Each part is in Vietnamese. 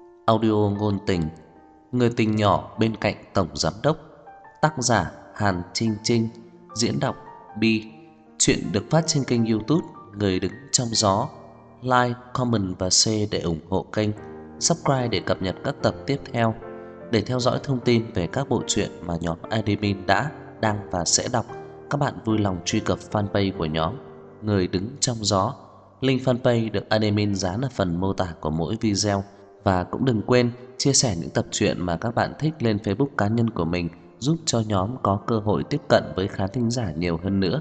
Audio ngôn tình, người tình nhỏ bên cạnh tổng giám đốc. Tác giả Hàn Trinh Trinh. Diễn đọc Bi. Chuyện được phát trên kênh YouTube Người đứng trong gió. Like, comment và share để ủng hộ kênh. Subscribe để cập nhật các tập tiếp theo. Để theo dõi thông tin về các bộ truyện mà nhóm admin đã, đang và sẽ đọc, các bạn vui lòng truy cập fanpage của nhóm Người đứng trong gió. Link fanpage được admin dán ở phần mô tả của mỗi video. Và cũng đừng quên chia sẻ những tập truyện mà các bạn thích lên Facebook cá nhân của mình, giúp cho nhóm có cơ hội tiếp cận với khán thính giả nhiều hơn nữa.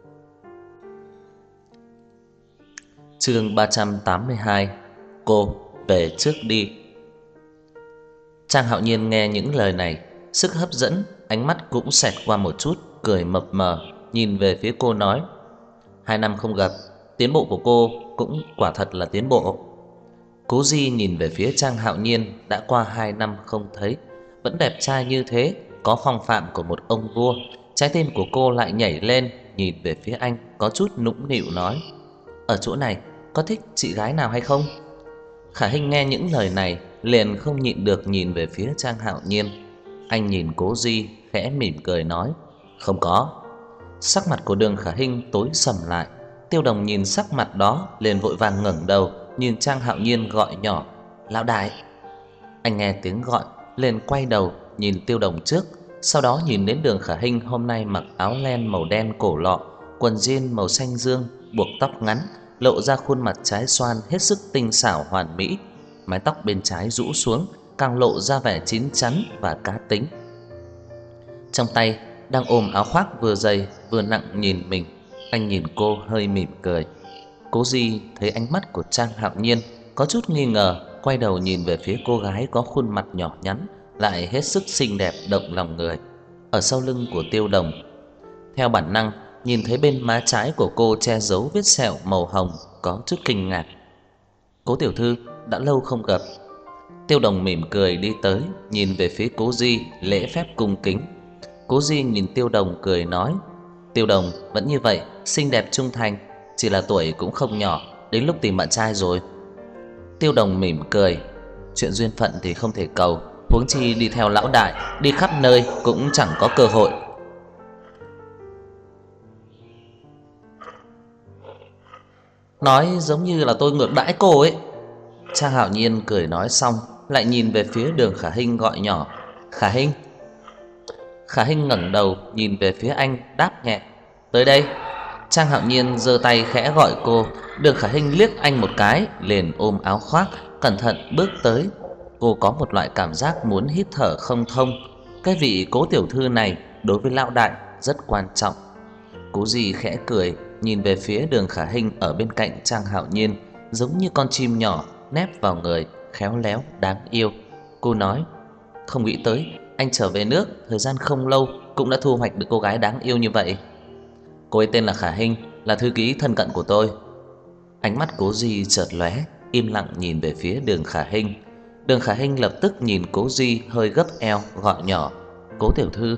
Chương 382. Cô về trước đi. Trang Hạo Nhiên nghe những lời này, sức hấp dẫn, ánh mắt cũng xẹt qua một chút, cười mập mờ, nhìn về phía cô nói: 2 năm không gặp, tiến bộ của cô cũng quả thật là tiến bộ. Cố Di nhìn về phía Trang Hạo Nhiên, đã qua 2 năm không thấy, vẫn đẹp trai như thế, có phong phạm của một ông vua. Trái tim của cô lại nhảy lên, nhìn về phía anh, có chút nũng nịu nói: ở chỗ này có thích chị gái nào hay không? Khả Hinh nghe những lời này, liền không nhịn được nhìn về phía Trang Hạo Nhiên. Anh nhìn Cố Di, khẽ mỉm cười nói: không có. Sắc mặt của Đường Khả Hinh tối sầm lại. Tiêu Đồng nhìn sắc mặt đó, liền vội vàng ngẩng đầu, nhìn Trang Hạo Nhiên gọi nhỏ: lão đại. Anh nghe tiếng gọi, liền quay đầu nhìn Tiêu Đồng trước, sau đó nhìn đến Đường Khả Hinh hôm nay mặc áo len màu đen cổ lọ, quần jean màu xanh dương, buộc tóc ngắn, lộ ra khuôn mặt trái xoan hết sức tinh xảo hoàn mỹ. Mái tóc bên trái rũ xuống, càng lộ ra vẻ chín chắn và cá tính. Trong tay đang ôm áo khoác vừa dày vừa nặng nhìn mình. Anh nhìn cô hơi mỉm cười. Cố Di thấy ánh mắt của Trang Hạo Nhiên, có chút nghi ngờ, quay đầu nhìn về phía cô gái có khuôn mặt nhỏ nhắn lại hết sức xinh đẹp động lòng người ở sau lưng của Tiêu Đồng. Theo bản năng, nhìn thấy bên má trái của cô che giấu vết sẹo màu hồng, có chút kinh ngạc. Cố tiểu thư, đã lâu không gặp. Tiêu Đồng mỉm cười đi tới, nhìn về phía Cố Di, lễ phép cung kính. Cố Di nhìn Tiêu Đồng cười nói: Tiêu Đồng vẫn như vậy, xinh đẹp trung thành, chỉ là tuổi cũng không nhỏ, đến lúc tìm bạn trai rồi. Tiêu Đồng mỉm cười: chuyện duyên phận thì không thể cầu, huống chi đi theo lão đại, đi khắp nơi cũng chẳng có cơ hội. Nói giống như là tôi ngược đãi cô ấy. Trang Hạo Nhiên cười nói xong, lại nhìn về phía Đường Khả Hinh gọi nhỏ: Khả Hinh. Khả Hinh ngẩng đầu nhìn về phía anh, đáp nhẹ: tới đây. Trang Hạo Nhiên giơ tay khẽ gọi cô. Đường Khả Hinh liếc anh một cái, liền ôm áo khoác, cẩn thận bước tới. Cô có một loại cảm giác muốn hít thở không thông. Cái vị Cố tiểu thư này đối với lão đại rất quan trọng. Cố Di khẽ cười, nhìn về phía Đường Khả Hinh ở bên cạnh Trang Hạo Nhiên, giống như con chim nhỏ nép vào người, khéo léo đáng yêu. Cô nói: không nghĩ tới anh trở về nước thời gian không lâu cũng đã thu hoạch được cô gái đáng yêu như vậy. Cô ấy tên là Khả Hinh, là thư ký thân cận của tôi. Ánh mắt Cố Di chợt lóe, im lặng nhìn về phía Đường Khả Hinh. Đường Khả Hinh lập tức nhìn Cố Di, hơi gấp eo gọi nhỏ: Cố tiểu thư.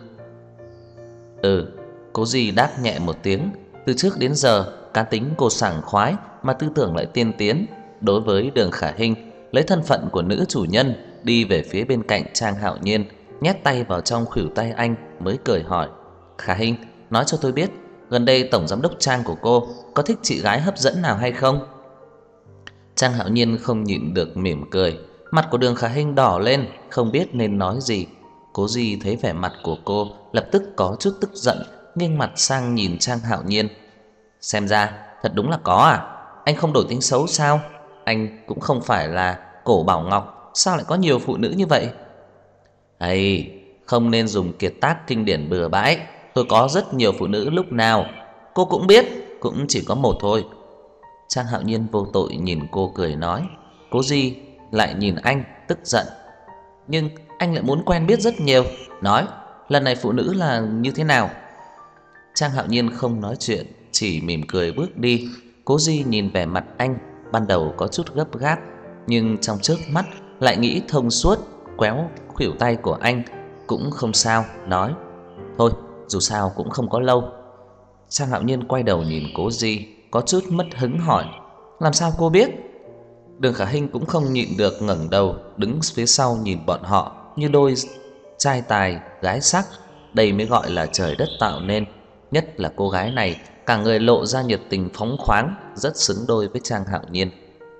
Ừ. Cố Di đáp nhẹ một tiếng. Từ trước đến giờ, cá tính cô sảng khoái mà tư tưởng lại tiên tiến. Đối với Đường Khả Hinh, lấy thân phận của nữ chủ nhân, đi về phía bên cạnh Trang Hạo Nhiên, nhét tay vào trong khuỷu tay anh, mới cười hỏi: Khả Hinh, nói cho tôi biết, gần đây tổng giám đốc Trang của cô có thích chị gái hấp dẫn nào hay không? Trang Hạo Nhiên không nhịn được mỉm cười. Mặt của Đường Khả Hinh đỏ lên, không biết nên nói gì. Cố Di thấy vẻ mặt của cô, lập tức có chút tức giận, nghiêng mặt sang nhìn Trang Hạo Nhiên. Xem ra thật đúng là có à? Anh không đổi tính xấu sao? Anh cũng không phải là Cổ Bảo Ngọc, sao lại có nhiều phụ nữ như vậy? Hay, không nên dùng kiệt tác kinh điển bừa bãi. Tôi có rất nhiều phụ nữ lúc nào. Cô cũng biết, cũng chỉ có một thôi. Trang Hạo Nhiên vô tội nhìn cô cười nói. Cố Di lại nhìn anh tức giận: nhưng anh lại muốn quen biết rất nhiều. Nói, lần này phụ nữ là như thế nào? Trang Hạo Nhiên không nói chuyện, chỉ mỉm cười bước đi. Cố Di nhìn vẻ mặt anh, ban đầu có chút gấp gáp, nhưng trong chớp mắt lại nghĩ thông suốt, kéo khuỷu tay của anh cũng không sao, nói: thôi, dù sao cũng không có lâu. Trang Hạo Nhiên quay đầu nhìn Cố Di, có chút mất hứng hỏi: làm sao cô biết? Đường Khả Hinh cũng không nhịn được ngẩng đầu, đứng phía sau nhìn bọn họ như đôi trai tài gái sắc, đây mới gọi là trời đất tạo nên. Nhất là cô gái này, cả người lộ ra nhiệt tình phóng khoáng, rất xứng đôi với Trang Hạo Nhiên.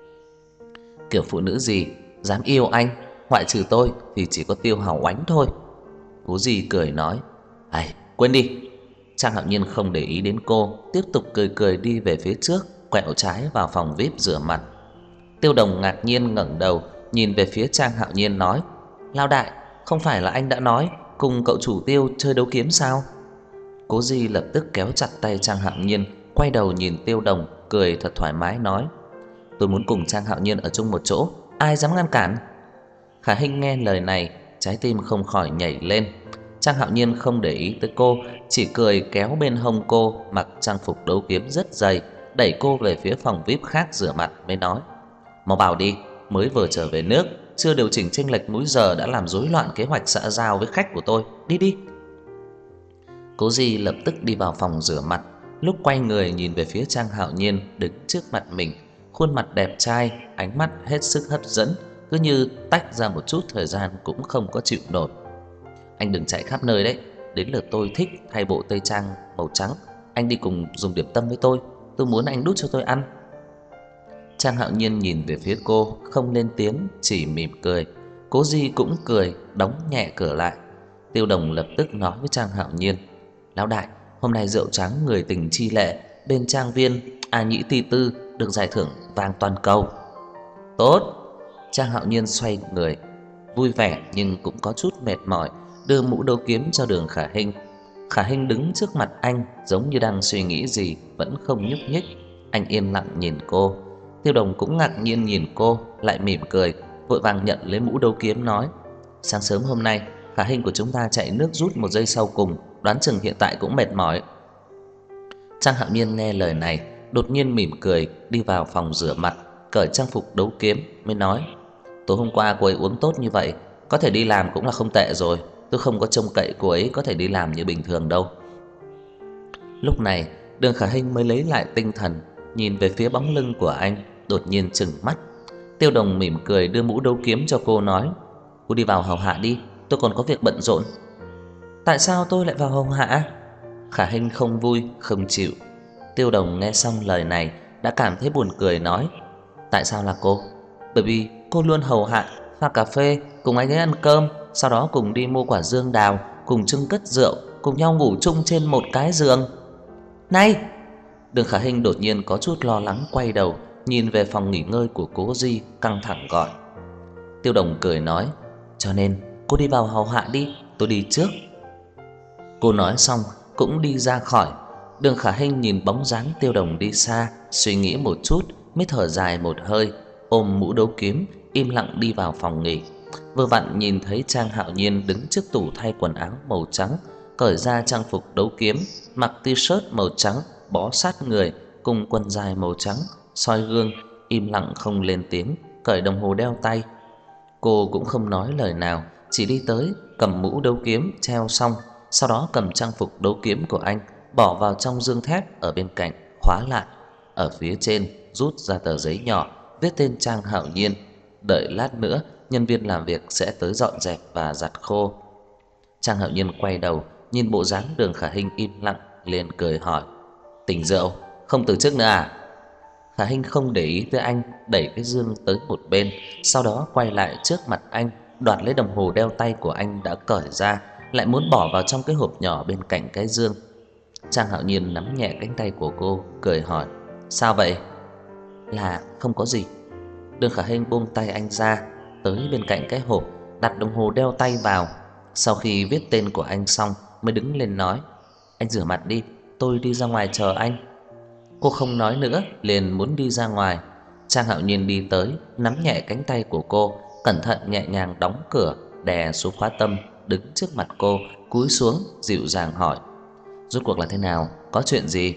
Kiểu phụ nữ gì dám yêu anh, ngoại trừ tôi thì chỉ có Tiêu Hào Oánh thôi. Cố Di cười nói, "Ai, quên đi." Trang Hạo Nhiên không để ý đến cô, tiếp tục cười cười đi về phía trước, quẹo trái vào phòng VIP rửa mặt. Tiêu Đồng ngạc nhiên ngẩng đầu, nhìn về phía Trang Hạo Nhiên nói, "Lão đại, không phải là anh đã nói cùng cậu chủ Tiêu chơi đấu kiếm sao?" Cố Di lập tức kéo chặt tay Trang Hạo Nhiên, quay đầu nhìn Tiêu Đồng, cười thật thoải mái nói, "Tôi muốn cùng Trang Hạo Nhiên ở chung một chỗ, ai dám ngăn cản?" Khả Hinh nghe lời này, trái tim không khỏi nhảy lên. Trang Hạo Nhiên không để ý tới cô, chỉ cười kéo bên hông cô mặc trang phục đấu kiếm rất dày, đẩy cô về phía phòng VIP khác rửa mặt mới nói, "Mau bảo đi, mới vừa trở về nước, chưa điều chỉnh chênh lệch múi giờ đã làm rối loạn kế hoạch xã giao với khách của tôi, đi đi." Cố Di lập tức đi vào phòng rửa mặt, lúc quay người nhìn về phía Trang Hạo Nhiên đứng trước mặt mình, khuôn mặt đẹp trai, ánh mắt hết sức hấp dẫn, cứ như tách ra một chút thời gian cũng không có chịu nổi. "Anh đừng chạy khắp nơi đấy, đến lượt tôi thích thay bộ tây trang màu trắng, anh đi cùng dùng điểm tâm với tôi muốn anh đút cho tôi ăn." Trang Hạo Nhiên nhìn về phía cô, không lên tiếng, chỉ mỉm cười. Cố Di cũng cười, đóng nhẹ cửa lại. Tiêu Đồng lập tức nói với Trang Hạo Nhiên, "Lão đại, hôm nay rượu trắng người tình chi lệ, bên trang viên A Nhĩ Ti Tư được giải thưởng vàng toàn cầu." "Tốt." Trang Hạo Nhiên xoay người, vui vẻ nhưng cũng có chút mệt mỏi, đưa mũ đấu kiếm cho Đường Khả Hinh. Khả Hinh đứng trước mặt anh, giống như đang suy nghĩ gì, vẫn không nhúc nhích. Anh yên lặng nhìn cô. Tiêu Đồng cũng ngạc nhiên nhìn cô, lại mỉm cười, vội vàng nhận lấy mũ đấu kiếm nói, "Sáng sớm hôm nay, Khả Hinh của chúng ta chạy nước rút một giây sau cùng, đoán chừng hiện tại cũng mệt mỏi." Trang Hạo Nhiên nghe lời này, đột nhiên mỉm cười, đi vào phòng rửa mặt, cởi trang phục đấu kiếm mới nói, "Tối hôm qua cô ấy uống tốt như vậy, có thể đi làm cũng là không tệ rồi, tôi không có trông cậy cô ấy có thể đi làm như bình thường đâu." Lúc này, Đường Khả Hinh mới lấy lại tinh thần, nhìn về phía bóng lưng của anh, đột nhiên trừng mắt. Tiêu Đồng mỉm cười đưa mũ đấu kiếm cho cô nói, "Cô đi vào hầu hạ đi, tôi còn có việc bận rộn." "Tại sao tôi lại vào hầu hạ?" Khả Hinh không vui, không chịu. Tiêu Đồng nghe xong lời này đã cảm thấy buồn cười nói, "Tại sao là cô?" "Bởi vì cô luôn hầu hạ, pha cà phê, cùng anh ấy ăn cơm, sau đó cùng đi mua quả dương đào, cùng chưng cất rượu, cùng nhau ngủ chung trên một cái giường." "Này!" Đường Khả Hinh đột nhiên có chút lo lắng quay đầu, nhìn về phòng nghỉ ngơi của Cố Di, căng thẳng gọi. Tiêu Đồng cười nói, "Cho nên cô đi vào hầu hạ đi, tôi đi trước." Cô nói xong cũng đi ra khỏi. Đường Khả Hinh nhìn bóng dáng Tiêu Đồng đi xa, suy nghĩ một chút mới thở dài một hơi, ôm mũ đấu kiếm, im lặng đi vào phòng nghỉ. Vừa vặn nhìn thấy Trang Hạo Nhiên đứng trước tủ thay quần áo màu trắng, cởi ra trang phục đấu kiếm, mặc t-shirt màu trắng, bó sát người cùng quần dài màu trắng, soi gương, im lặng không lên tiếng, cởi đồng hồ đeo tay. Cô cũng không nói lời nào, chỉ đi tới, cầm mũ đấu kiếm treo xong, sau đó cầm trang phục đấu kiếm của anh bỏ vào trong dương thép ở bên cạnh, khóa lại. Ở phía trên rút ra tờ giấy nhỏ, viết tên Trang Hạo Nhiên, đợi lát nữa nhân viên làm việc sẽ tới dọn dẹp và giặt khô. Trang Hạo Nhiên quay đầu, nhìn bộ dáng Đường Khả Hinh im lặng, liền cười hỏi, "Tỉnh rượu, không từ chức nữa à?" Khả Hinh không để ý tới anh, đẩy cái dương tới một bên, sau đó quay lại trước mặt anh, đoạt lấy đồng hồ đeo tay của anh đã cởi ra, lại muốn bỏ vào trong cái hộp nhỏ bên cạnh cái dương. Trang Hạo Nhiên nắm nhẹ cánh tay của cô, cười hỏi, "Sao vậy?" "Là không có gì." Đường Khả Hinh buông tay anh ra, tới bên cạnh cái hộp, đặt đồng hồ đeo tay vào. Sau khi viết tên của anh xong mới đứng lên nói, "Anh rửa mặt đi, tôi đi ra ngoài chờ anh." Cô không nói nữa, liền muốn đi ra ngoài. Trang Hạo Nhiên đi tới, nắm nhẹ cánh tay của cô, cẩn thận nhẹ nhàng đóng cửa, đè xuống khóa tâm, đứng trước mặt cô, cúi xuống dịu dàng hỏi, "Rốt cuộc là thế nào, có chuyện gì?"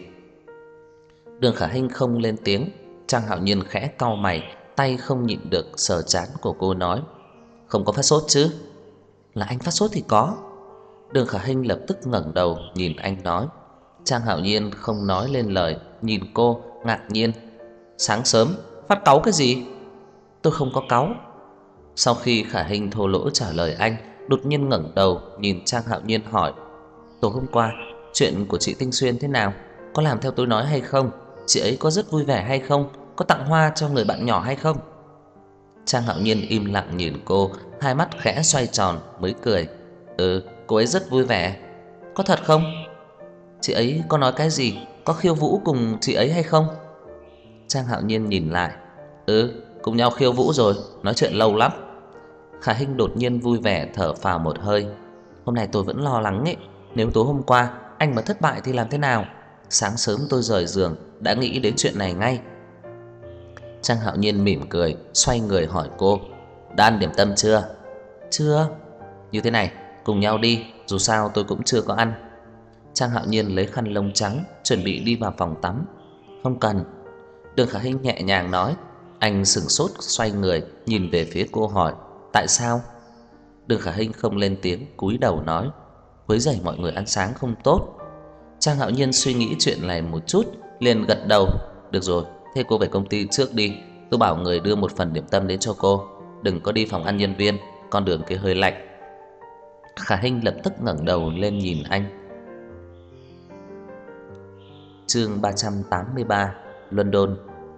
Đường Khả Hinh không lên tiếng. Trang Hạo Nhiên khẽ cau mày, tay không nhịn được sờ trán của cô nói, "Không có phát sốt chứ?" "Là anh phát sốt thì có." Đường Khả Hinh lập tức ngẩng đầu nhìn anh nói. Trang Hạo Nhiên không nói lên lời, nhìn cô ngạc nhiên, "Sáng sớm phát cáu cái gì?" Tôi không có cáu. Sau khi Khả Hinh thô lỗ trả lời anh, đột nhiên ngẩng đầu nhìn Trang Hạo Nhiên hỏi: tối hôm qua chuyện của chị Tinh Xuyên thế nào? Có làm theo tôi nói hay không? Chị ấy có rất vui vẻ hay không? Có tặng hoa cho người bạn nhỏ hay không? Trang Hạo Nhiên im lặng nhìn cô, hai mắt khẽ xoay tròn mới cười: cô ấy rất vui vẻ. Có thật không? Chị ấy có nói cái gì? Có khiêu vũ cùng chị ấy hay không? Trang Hạo Nhiên nhìn lại: cùng nhau khiêu vũ rồi, nói chuyện lâu lắm. Khả Hinh đột nhiên vui vẻ thở phào một hơi. Hôm nay tôi vẫn lo lắng ấy, nếu tối hôm qua anh mà thất bại thì làm thế nào? Sáng sớm tôi rời giường đã nghĩ đến chuyện này ngay. Trang Hạo Nhiên mỉm cười, xoay người hỏi cô: đã ăn điểm tâm chưa? Chưa. Như thế này, cùng nhau đi, dù sao tôi cũng chưa có ăn. Trang Hạo Nhiên lấy khăn lông trắng chuẩn bị đi vào phòng tắm. Không cần. Đường Khả Hinh nhẹ nhàng nói. Anh sững sốt xoay người nhìn về phía cô hỏi: tại sao? Đường Khả Hinh không lên tiếng, cúi đầu nói: quấy rầy mọi người ăn sáng không tốt. Trang Hạo Nhiên suy nghĩ chuyện này một chút, liền gật đầu: được rồi, thế cô về công ty trước đi, tôi bảo người đưa một phần điểm tâm đến cho cô. Đừng có đi phòng ăn nhân viên, con đường kia hơi lạnh. Khả Hinh lập tức ngẩng đầu lên nhìn anh. Chương 383: London.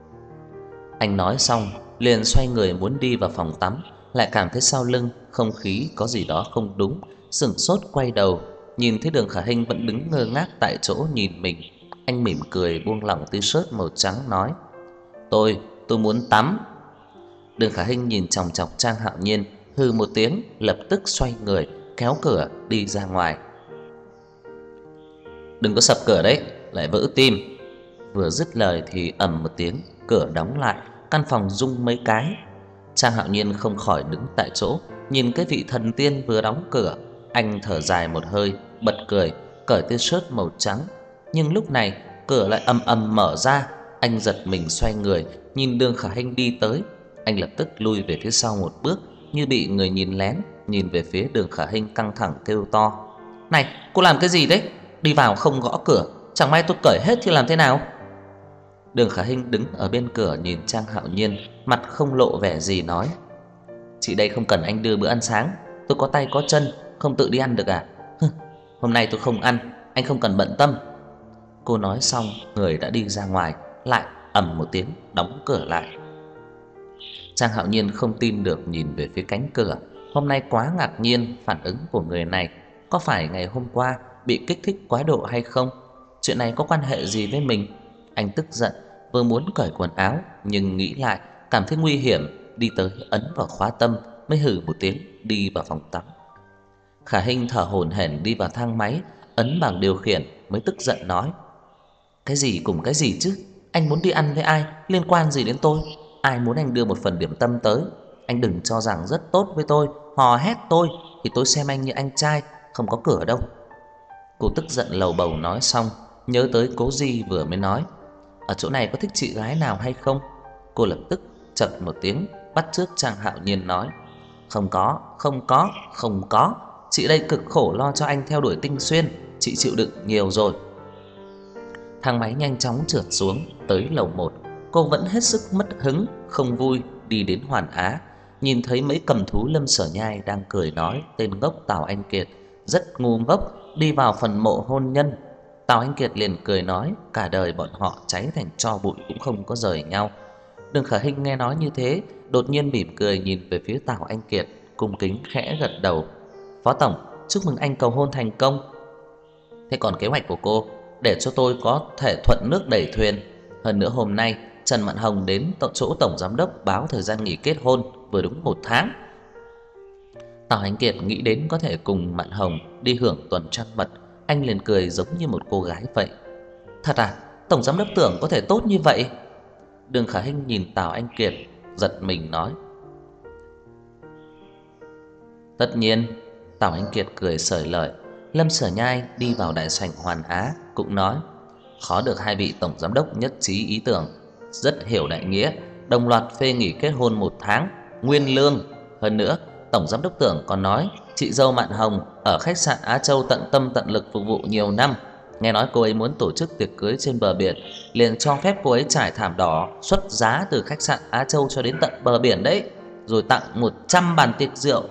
Anh nói xong liền xoay người muốn đi vào phòng tắm, lại cảm thấy sau lưng không khí có gì đó không đúng, sững sốt quay đầu, nhìn thấy Đường Khả Hinh vẫn đứng ngơ ngác tại chỗ nhìn mình. Anh mỉm cười buông lỏng t-shirt màu trắng nói: tôi muốn tắm." Đường Khả Hinh nhìn chòng chọc Trang Hạo Nhiên, hừ một tiếng, lập tức xoay người kéo cửa đi ra ngoài. "Đừng có sập cửa đấy, lại vỡ tim." Vừa dứt lời thì ầm một tiếng, cửa đóng lại, căn phòng rung mấy cái. Trang Hạo Nhiên không khỏi đứng tại chỗ, nhìn cái vị thần tiên vừa đóng cửa, anh thở dài một hơi, bật cười, cởi t-shirt màu trắng. Nhưng lúc này, cửa lại ầm ầm mở ra, anh giật mình xoay người, nhìn Đường Khả Hinh đi tới, anh lập tức lui về phía sau một bước, như bị người nhìn lén, nhìn về phía Đường Khả Hinh căng thẳng kêu to: "Này, cô làm cái gì đấy? Đi vào không gõ cửa, chẳng may tôi cởi hết thì làm thế nào?" Đường Khả Hinh đứng ở bên cửa nhìn Trang Hạo Nhiên, mặt không lộ vẻ gì nói: "Chị đây không cần anh đưa bữa ăn sáng, tôi có tay có chân, không tự đi ăn được à? Hôm nay tôi không ăn, anh không cần bận tâm." Cô nói xong, người đã đi ra ngoài, lại ầm một tiếng đóng cửa lại. Trang Hạo Nhiên không tin được nhìn về phía cánh cửa, hôm nay quá ngạc nhiên phản ứng của người này, có phải ngày hôm qua bị kích thích quá độ hay không? Chuyện này có quan hệ gì với mình? Anh tức giận, vừa muốn cởi quần áo nhưng nghĩ lại, cảm thấy nguy hiểm, đi tới ấn vào khóa tâm, mới hừ một tiếng đi vào phòng tắm. Khả Hinh thở hổn hển đi vào thang máy, ấn bảng điều khiển mới tức giận nói: "Cái gì cùng cái gì chứ? Anh muốn đi ăn với ai, liên quan gì đến tôi? Ai muốn anh đưa một phần điểm tâm tới? Anh đừng cho rằng rất tốt với tôi, hò hét tôi thì tôi xem anh như anh trai, không có cửa đâu." Cô tức giận lầu bầu nói xong, nhớ tới Cố Di vừa mới nói: "Ở chỗ này có thích chị gái nào hay không?" Cô lập tức chậc một tiếng, bắt chước Trang Hạo Nhiên nói: "Không có, không có, không có. Chị đây cực khổ lo cho anh theo đuổi Tinh Xuyên, chị chịu đựng nhiều rồi." Thang máy nhanh chóng trượt xuống tới lầu 1. Cô vẫn hết sức mất hứng, không vui đi đến Hoàn Á, nhìn thấy mấy cầm thú Lâm Sở Nhai đang cười nói tên ngốc Tào Anh Kiệt, rất ngu ngốc, đi vào phần mộ hôn nhân. Tào Anh Kiệt liền cười nói cả đời bọn họ cháy thành tro bụi cũng không có rời nhau. Đường Khả Hinh nghe nói như thế, đột nhiên mỉm cười nhìn về phía Tào Anh Kiệt, cung kính khẽ gật đầu: "Phó tổng, chúc mừng anh cầu hôn thành công." "Thế còn kế hoạch của cô, để cho tôi có thể thuận nước đẩy thuyền. Hơn nữa hôm nay Trần Mạn Hồng đến chỗ tổng giám đốc báo thời gian nghỉ kết hôn vừa đúng 1 tháng." Tào Anh Kiệt nghĩ đến có thể cùng Mạn Hồng đi hưởng tuần trăng mật, anh liền cười giống như một cô gái vậy. "Thật à? Tổng giám đốc tưởng có thể tốt như vậy?" Đường Khả Hinh nhìn Tào Anh Kiệt, giật mình nói: "Tất nhiên." Tào Anh Kiệt cười xởi lời. Lâm Sở Nhai đi vào đại sảnh Hoàn Á cũng nói: "Khó được hai vị tổng giám đốc nhất trí ý tưởng, rất hiểu đại nghĩa, đồng loạt phê nghỉ kết hôn 1 tháng, nguyên lương. Hơn nữa, tổng giám đốc Tưởng còn nói chị dâu Mạn Hồng ở khách sạn Á Châu tận tâm tận lực phục vụ nhiều năm, Nghe nói cô ấy muốn tổ chức tiệc cưới trên bờ biển, liền cho phép cô ấy trải thảm đỏ xuất giá từ khách sạn Á Châu cho đến tận bờ biển đấy, rồi tặng 100 bàn tiệc rượu.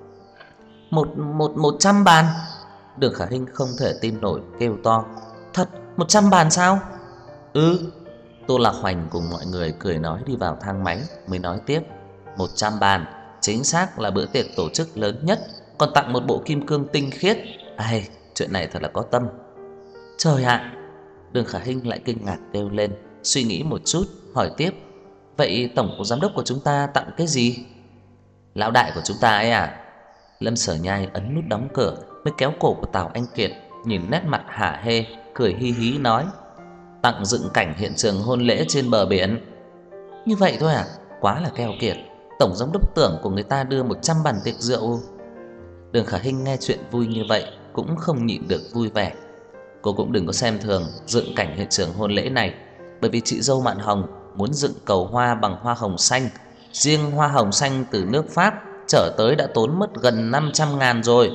Một trăm bàn? Đường Khả Hinh không thể tin nổi kêu to. Thật, 100 bàn sao? Ừ. Tô Lạc Hoành cùng mọi người cười nói đi vào thang máy mới nói tiếp. 100 bàn, chính xác là bữa tiệc tổ chức lớn nhất, còn tặng một bộ kim cương tinh khiết. Ai, chuyện này thật là có tâm. Trời ạ! Đường Khả Hinh lại kinh ngạc kêu lên, suy nghĩ một chút, hỏi tiếp. Vậy tổng giám đốc của chúng ta tặng cái gì? Lão đại của chúng ta ấy à? Lâm Sở Nhai ấn nút đóng cửa, mới kéo cổ của Tào Anh Kiệt, nhìn nét mặt hả hê, cười hi hí nói. Tặng dựng cảnh hiện trường hôn lễ trên bờ biển. Như vậy thôi à? Quá là keo kiệt. Tổng giám đốc tưởng của người ta đưa 100 bàn tiệc rượu. Đường Khả Hinh nghe chuyện vui như vậy cũng không nhịn được vui vẻ. Cô cũng đừng có xem thường dựng cảnh hiện trường hôn lễ này, bởi vì chị dâu Mạn Hồng muốn dựng cầu hoa bằng hoa hồng xanh. Riêng hoa hồng xanh từ nước Pháp chở tới đã tốn mất gần 500.000 rồi.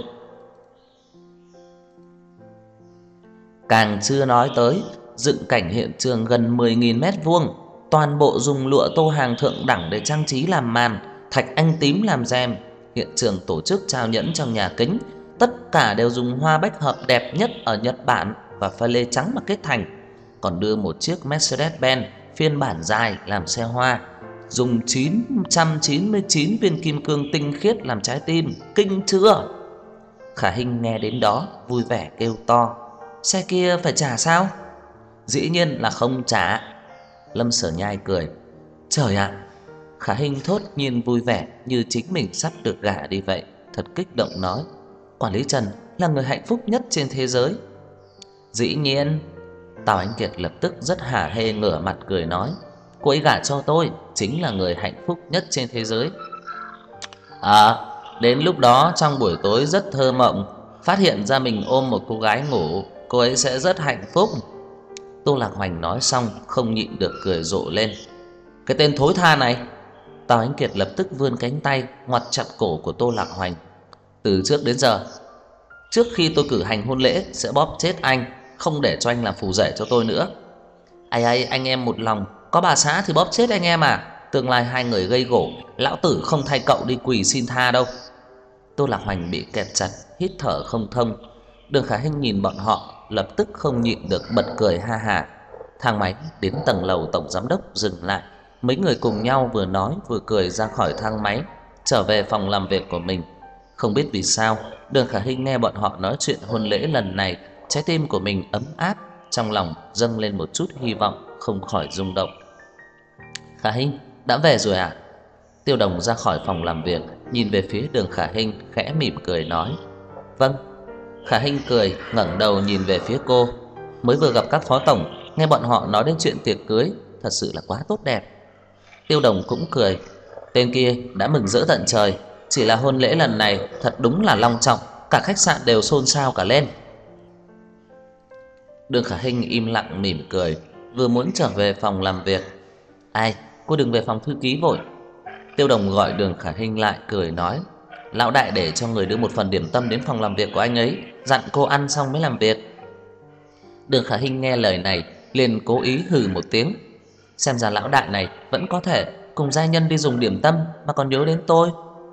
Càng chưa nói tới dựng cảnh hiện trường gần 10.000 mét vuông, toàn bộ dùng lụa tô hàng thượng đẳng để trang trí làm màn, thạch anh tím làm rèm. Hiện trường tổ chức trao nhẫn trong nhà kính, tất cả đều dùng hoa bách hợp đẹp nhất ở Nhật Bản và pha lê trắng mà kết thành. Còn đưa một chiếc Mercedes-Benz phiên bản dài làm xe hoa, dùng 999 viên kim cương tinh khiết làm trái tim. Kinh chưa? Khả Hinh nghe đến đó vui vẻ kêu to. Xe kia phải trả sao? Dĩ nhiên là không trả. Lâm Sở Nhai cười. Trời ạ! Khả Hinh thốt nhiên vui vẻ như chính mình sắp được gả đi vậy, thật kích động nói. Quản lý Trần là người hạnh phúc nhất trên thế giới. Dĩ nhiên. Tào Anh Kiệt lập tức rất hả hê ngửa mặt cười nói. Cô ấy gả cho tôi chính là người hạnh phúc nhất trên thế giới. Đến lúc đó trong buổi tối rất thơ mộng, phát hiện ra mình ôm một cô gái ngủ, cô ấy sẽ rất hạnh phúc. Tô Lạc Hoành nói xong không nhịn được cười rộ lên. Cái tên thối tha này! Tào Anh Kiệt lập tức vươn cánh tay ngoặt chặt cổ của Tô Lạc Hoành. Từ trước đến giờ, trước khi tôi cử hành hôn lễ sẽ bóp chết anh, không để cho anh làm phù rể cho tôi nữa. Ai, anh em một lòng, có bà xã thì bóp chết anh em à? Tương lai hai người gây gổ, lão tử không thay cậu đi quỳ xin tha đâu. Tô Lạc Hoành bị kẹp chặt, hít thở không thông. Đường Khả Hinh nhìn bọn họ, lập tức không nhịn được bật cười ha hả. Thang máy đến tầng lầu tổng giám đốc dừng lại. Mấy người cùng nhau vừa nói vừa cười ra khỏi thang máy, trở về phòng làm việc của mình. Không biết vì sao, Đường Khả Hinh nghe bọn họ nói chuyện hôn lễ lần này, trái tim của mình ấm áp, trong lòng dâng lên một chút hy vọng, không khỏi rung động. Khả Hinh, đã về rồi à? Tiêu Đồng ra khỏi phòng làm việc, nhìn về phía Đường Khả Hinh, khẽ mỉm cười nói. Vâng. Khả Hinh cười, ngẩng đầu nhìn về phía cô. Mới vừa gặp các phó tổng, nghe bọn họ nói đến chuyện tiệc cưới, thật sự là quá tốt đẹp. Tiêu Đồng cũng cười. Tên kia đã mừng rỡ tận trời, chỉ là hôn lễ lần này thật đúng là long trọng, cả khách sạn đều xôn xao cả lên. Đường Khả Hinh im lặng mỉm cười, vừa muốn trở về phòng làm việc. Ai, cô đừng về phòng thư ký vội. Tiêu Đồng gọi Đường Khả Hinh lại cười nói. Lão đại để cho người đưa một phần điểm tâm đến phòng làm việc của anh ấy, dặn cô ăn xong mới làm việc. Đường Khả Hinh nghe lời này liền cố ý hừ một tiếng. Xem ra lão đại này vẫn có thể cùng giai nhân đi dùng điểm tâm mà còn nhớ đến tôi.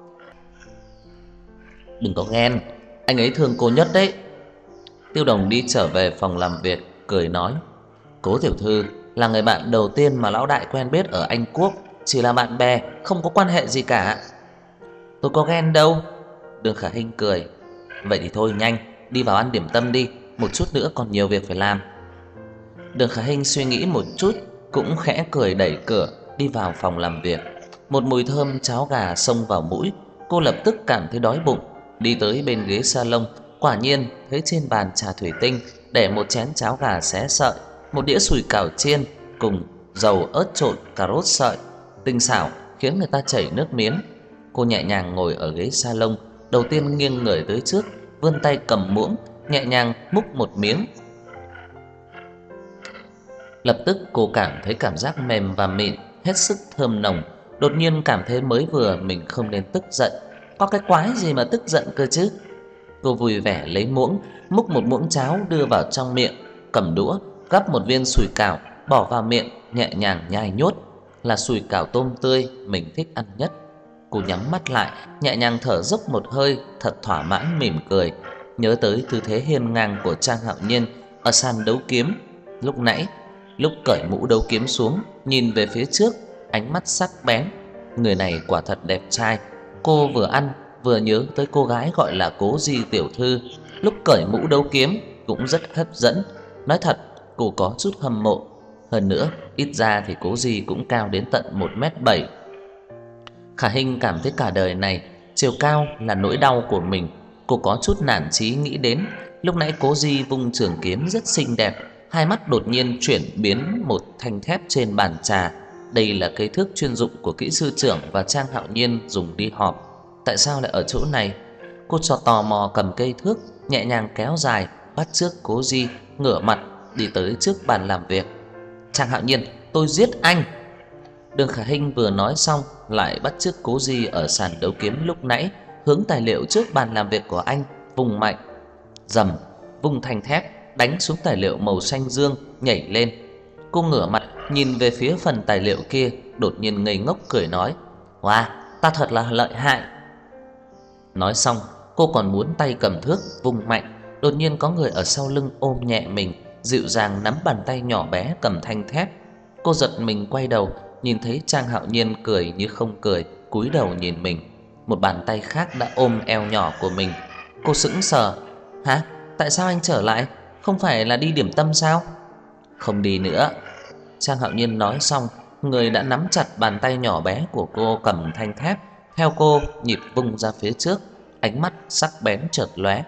Đừng có ghen, anh ấy thương cô nhất đấy. Tiêu Đồng đi trở về phòng làm việc, cười nói. Cố tiểu thư là người bạn đầu tiên mà lão đại quen biết ở Anh Quốc, chỉ là bạn bè, không có quan hệ gì cả. Tôi có ghen đâu. Đường Khả Hinh cười. Vậy thì thôi nhanh, đi vào ăn điểm tâm đi, một chút nữa còn nhiều việc phải làm. Đường Khả Hinh suy nghĩ một chút, cũng khẽ cười đẩy cửa đi vào phòng làm việc. Một mùi thơm cháo gà xông vào mũi, cô lập tức cảm thấy đói bụng, đi tới bên ghế salon, quả nhiên thấy trên bàn trà thủy tinh để một chén cháo gà xé sợi, một đĩa sủi cảo chiên cùng dầu ớt trộn cà rốt sợi, tinh xảo khiến người ta chảy nước miếng. Cô nhẹ nhàng ngồi ở ghế salon, đầu tiên nghiêng người tới trước, vươn tay cầm muỗng, nhẹ nhàng múc một miếng. Lập tức cô cảm thấy cảm giác mềm và mịn, hết sức thơm nồng. Đột nhiên cảm thấy mới vừa mình không nên tức giận. Có cái quái gì mà tức giận cơ chứ? Cô vui vẻ lấy muỗng, múc một muỗng cháo đưa vào trong miệng, cầm đũa gắp một viên sủi cảo bỏ vào miệng, nhẹ nhàng nhai nhốt. Là sủi cảo tôm tươi mình thích ăn nhất. Cô nhắm mắt lại, nhẹ nhàng thở dốc một hơi, thật thỏa mãn mỉm cười, nhớ tới tư thế hiên ngang của Trang Hạo Nhiên ở sàn đấu kiếm lúc nãy. Lúc cởi mũ đấu kiếm xuống, nhìn về phía trước, ánh mắt sắc bén. Người này quả thật đẹp trai. Cô vừa ăn vừa nhớ tới cô gái gọi là Cố Di tiểu thư, lúc cởi mũ đấu kiếm cũng rất hấp dẫn. Nói thật, cô có chút hâm mộ. Hơn nữa, ít ra thì Cố Di cũng cao đến tận 1m7. Khả Hinh cảm thấy cả đời này chiều cao là nỗi đau của mình. Cô có chút nản chí nghĩ đến lúc nãy Cố Di vung trường kiếm rất xinh đẹp, hai mắt đột nhiên chuyển biến một thanh thép trên bàn trà. Đây là cây thước chuyên dụng của kỹ sư trưởng và Trang Hạo Nhiên dùng đi họp. Tại sao lại ở chỗ này? Cô cho tò mò cầm cây thước, nhẹ nhàng kéo dài, bắt chước Cố Di, ngửa mặt đi tới trước bàn làm việc. "Trang Hạo Nhiên, tôi giết anh!" Đường Khả Hinh vừa nói xong lại bắt chước Cố Di ở sàn đấu kiếm lúc nãy, hướng tài liệu trước bàn làm việc của anh vùng mạnh. Rầm, vung thanh thép đánh xuống tài liệu màu xanh dương, nhảy lên. Cô ngửa mặt nhìn về phía phần tài liệu kia, đột nhiên ngây ngốc cười nói: "Wow, ta thật là lợi hại." Nói xong, cô còn muốn tay cầm thước vung mạnh, đột nhiên có người ở sau lưng ôm nhẹ mình, dịu dàng nắm bàn tay nhỏ bé cầm thanh thép. Cô giật mình quay đầu, nhìn thấy Trang Hạo Nhiên cười như không cười, cúi đầu nhìn mình. Một bàn tay khác đã ôm eo nhỏ của mình. Cô sững sờ. "Hả? Tại sao anh trở lại? Không phải là đi điểm tâm sao?" "Không đi nữa." Trang Hạo Nhiên nói xong, người đã nắm chặt bàn tay nhỏ bé của cô cầm thanh thép, theo cô nhịp vung ra phía trước, ánh mắt sắc bén chợt lóe.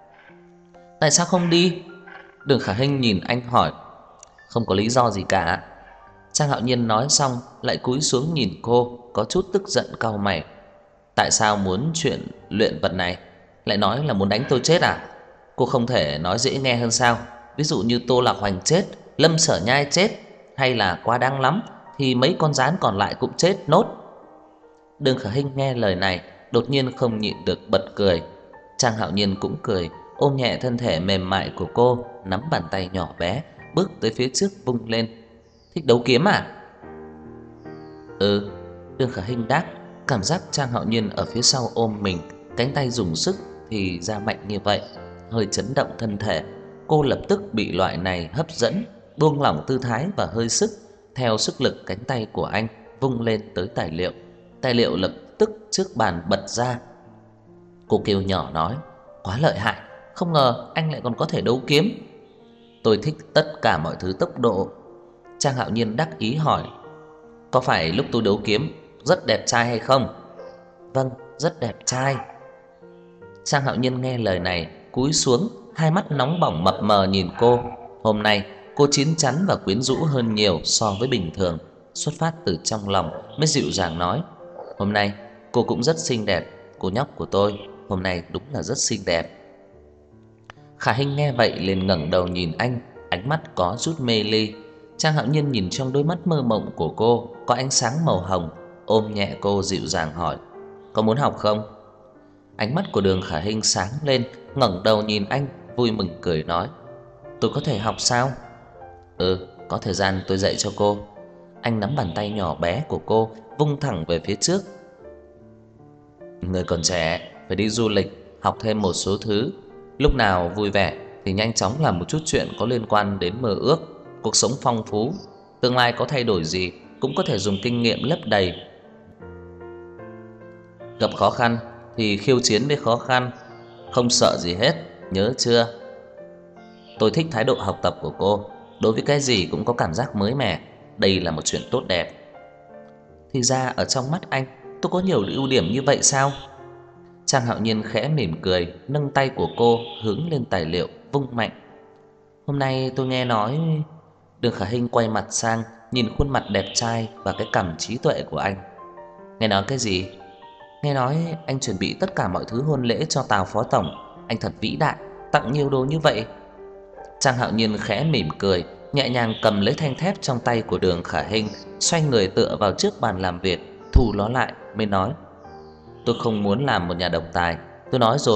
"Tại sao không đi?" Đường Khả Hinh nhìn anh hỏi. "Không có lý do gì cả." Trang Hạo Nhiên nói xong lại cúi xuống nhìn cô, có chút tức giận cau mày. "Tại sao muốn chuyện luyện vật này? Lại nói là muốn đánh tôi chết à? Cô không thể nói dễ nghe hơn sao? Ví dụ như Tô Lạc Hoành chết, Lâm Sở Nhai chết, hay là quá đáng lắm thì mấy con gián còn lại cũng chết nốt." Đường Khả Hinh nghe lời này, đột nhiên không nhịn được bật cười. Trang Hạo Nhiên cũng cười, ôm nhẹ thân thể mềm mại của cô, nắm bàn tay nhỏ bé, bước tới phía trước vung lên. "Thích đấu kiếm à?" "Ừ." Đường Khả Hinh đáp, cảm giác Trang Hạo Nhiên ở phía sau ôm mình, cánh tay dùng sức thì ra mạnh như vậy, hơi chấn động thân thể. Cô lập tức bị loại này hấp dẫn, buông lỏng tư thái và hơi sức, theo sức lực cánh tay của anh vung lên tới tài liệu. Tài liệu lập tức trước bàn bật ra. Cô kêu nhỏ nói: "Quá lợi hại, không ngờ anh lại còn có thể đấu kiếm." "Tôi thích tất cả mọi thứ tốc độ." Trang Hạo Nhiên đắc ý hỏi: "Có phải lúc tôi đấu kiếm rất đẹp trai hay không?" "Vâng, rất đẹp trai." Trang Hạo Nhiên nghe lời này, cúi xuống, hai mắt nóng bỏng mập mờ nhìn cô. Hôm nay cô chín chắn và quyến rũ hơn nhiều so với bình thường, xuất phát từ trong lòng mới dịu dàng nói: "Hôm nay cô cũng rất xinh đẹp, cô nhóc của tôi, hôm nay đúng là rất xinh đẹp." Khả Hinh nghe vậy liền ngẩng đầu nhìn anh, ánh mắt có chút mê ly. Trang Hạo Nhiên nhìn trong đôi mắt mơ mộng của cô có ánh sáng màu hồng, ôm nhẹ cô dịu dàng hỏi: "Có muốn học không?" Ánh mắt của Đường Khả Hinh sáng lên, ngẩng đầu nhìn anh, vui mừng cười nói: "Tôi có thể học sao?" "Ừ, có thời gian tôi dạy cho cô." Anh nắm bàn tay nhỏ bé của cô, vung thẳng về phía trước. "Người còn trẻ, phải đi du lịch, học thêm một số thứ. Lúc nào vui vẻ thì nhanh chóng làm một chút chuyện có liên quan đến mơ ước. Cuộc sống phong phú, tương lai có thay đổi gì cũng có thể dùng kinh nghiệm lấp đầy. Gặp khó khăn thì khiêu chiến với khó khăn, không sợ gì hết, nhớ chưa?" Tôi thích thái độ học tập của cô, đối với cái gì cũng có cảm giác mới mẻ, đây là một chuyện tốt đẹp. Thì ra ở trong mắt anh, tôi có nhiều ưu điểm như vậy sao? Trang Hạo Nhiên khẽ mỉm cười, nâng tay của cô hướng lên tài liệu, vung mạnh. "Hôm nay tôi nghe nói..." Đường Khả Hinh quay mặt sang, nhìn khuôn mặt đẹp trai và cái cằm trí tuệ của anh. "Nghe nói cái gì?" "Nghe nói anh chuẩn bị tất cả mọi thứ hôn lễ cho Tào phó tổng, anh thật vĩ đại, tặng nhiều đồ như vậy." Trang Hạo Nhiên khẽ mỉm cười, nhẹ nhàng cầm lấy thanh thép trong tay của Đường Khả Hinh, xoay người tựa vào trước bàn làm việc, thu nó lại mới nói: "Tôi không muốn làm một nhà độc tài, tôi nói rồi,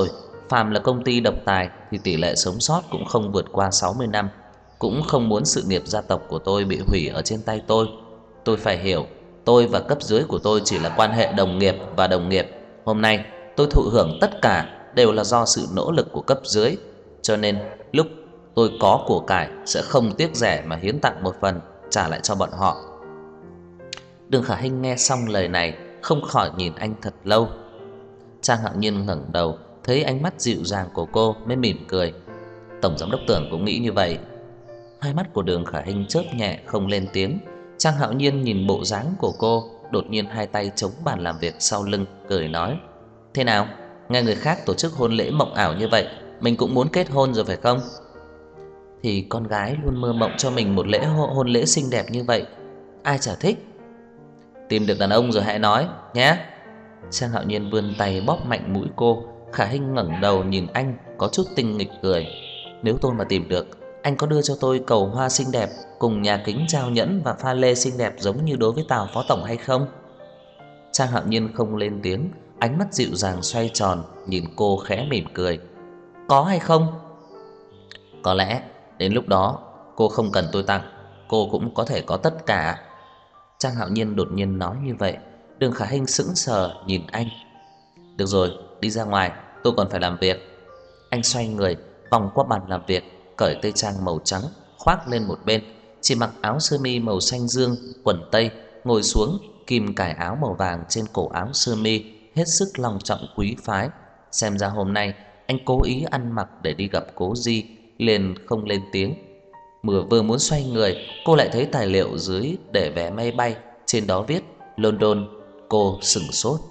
phàm là công ty độc tài thì tỷ lệ sống sót cũng không vượt qua 60 năm. Cũng không muốn sự nghiệp gia tộc của tôi bị hủy ở trên tay tôi. Tôi phải hiểu, tôi và cấp dưới của tôi chỉ là quan hệ đồng nghiệp và đồng nghiệp. Hôm nay tôi thụ hưởng tất cả đều là do sự nỗ lực của cấp dưới. Cho nên lúc tôi có của cải sẽ không tiếc rẻ mà hiến tặng một phần trả lại cho bọn họ. Đường Khả Hinh nghe xong lời này không khỏi nhìn anh thật lâu. Trang Hạo Nhiên ngẩng đầu, thấy ánh mắt dịu dàng của cô mới mỉm cười. Tổng giám đốc Tưởng cũng nghĩ như vậy. Hai mắt của Đường Khả Hinh chớp nhẹ không lên tiếng. Trang Hạo Nhiên nhìn bộ dáng của cô, đột nhiên hai tay chống bàn làm việc sau lưng, cười nói: "Thế nào, nghe người khác tổ chức hôn lễ mộng ảo như vậy, mình cũng muốn kết hôn rồi phải không?" Thì con gái luôn mơ mộng cho mình một hôn lễ xinh đẹp như vậy, ai chả thích. Tìm được đàn ông rồi hãy nói nhé. Trang Hạo Nhiên vươn tay bóp mạnh mũi cô. Khả Hinh ngẩng đầu nhìn anh, có chút tinh nghịch cười: "Nếu tôi mà tìm được, anh có đưa cho tôi cầu hoa xinh đẹp cùng nhà kính trao nhẫn và pha lê xinh đẹp giống như đối với Tào phó tổng hay không?" Trang Hạo Nhiên không lên tiếng, ánh mắt dịu dàng xoay tròn nhìn cô khẽ mỉm cười: "Có hay không? Có lẽ đến lúc đó cô không cần tôi tặng, cô cũng có thể có tất cả." Trang Hạo Nhiên đột nhiên nói như vậy, Đường Khả Hinh sững sờ nhìn anh. "Được rồi, đi ra ngoài, tôi còn phải làm việc." Anh xoay người, vòng qua bàn làm việc, cởi tây trang màu trắng khoác lên một bên, chỉ mặc áo sơ mi màu xanh dương, quần tây, ngồi xuống, kìm cài áo màu vàng trên cổ áo sơ mi, hết sức long trọng quý phái. Xem ra hôm nay anh cố ý ăn mặc để đi gặp Cố Di, liền không lên tiếng. Vừa muốn xoay người, cô lại thấy tài liệu dưới để vé máy bay, trên đó viết London. Cô sững sốt.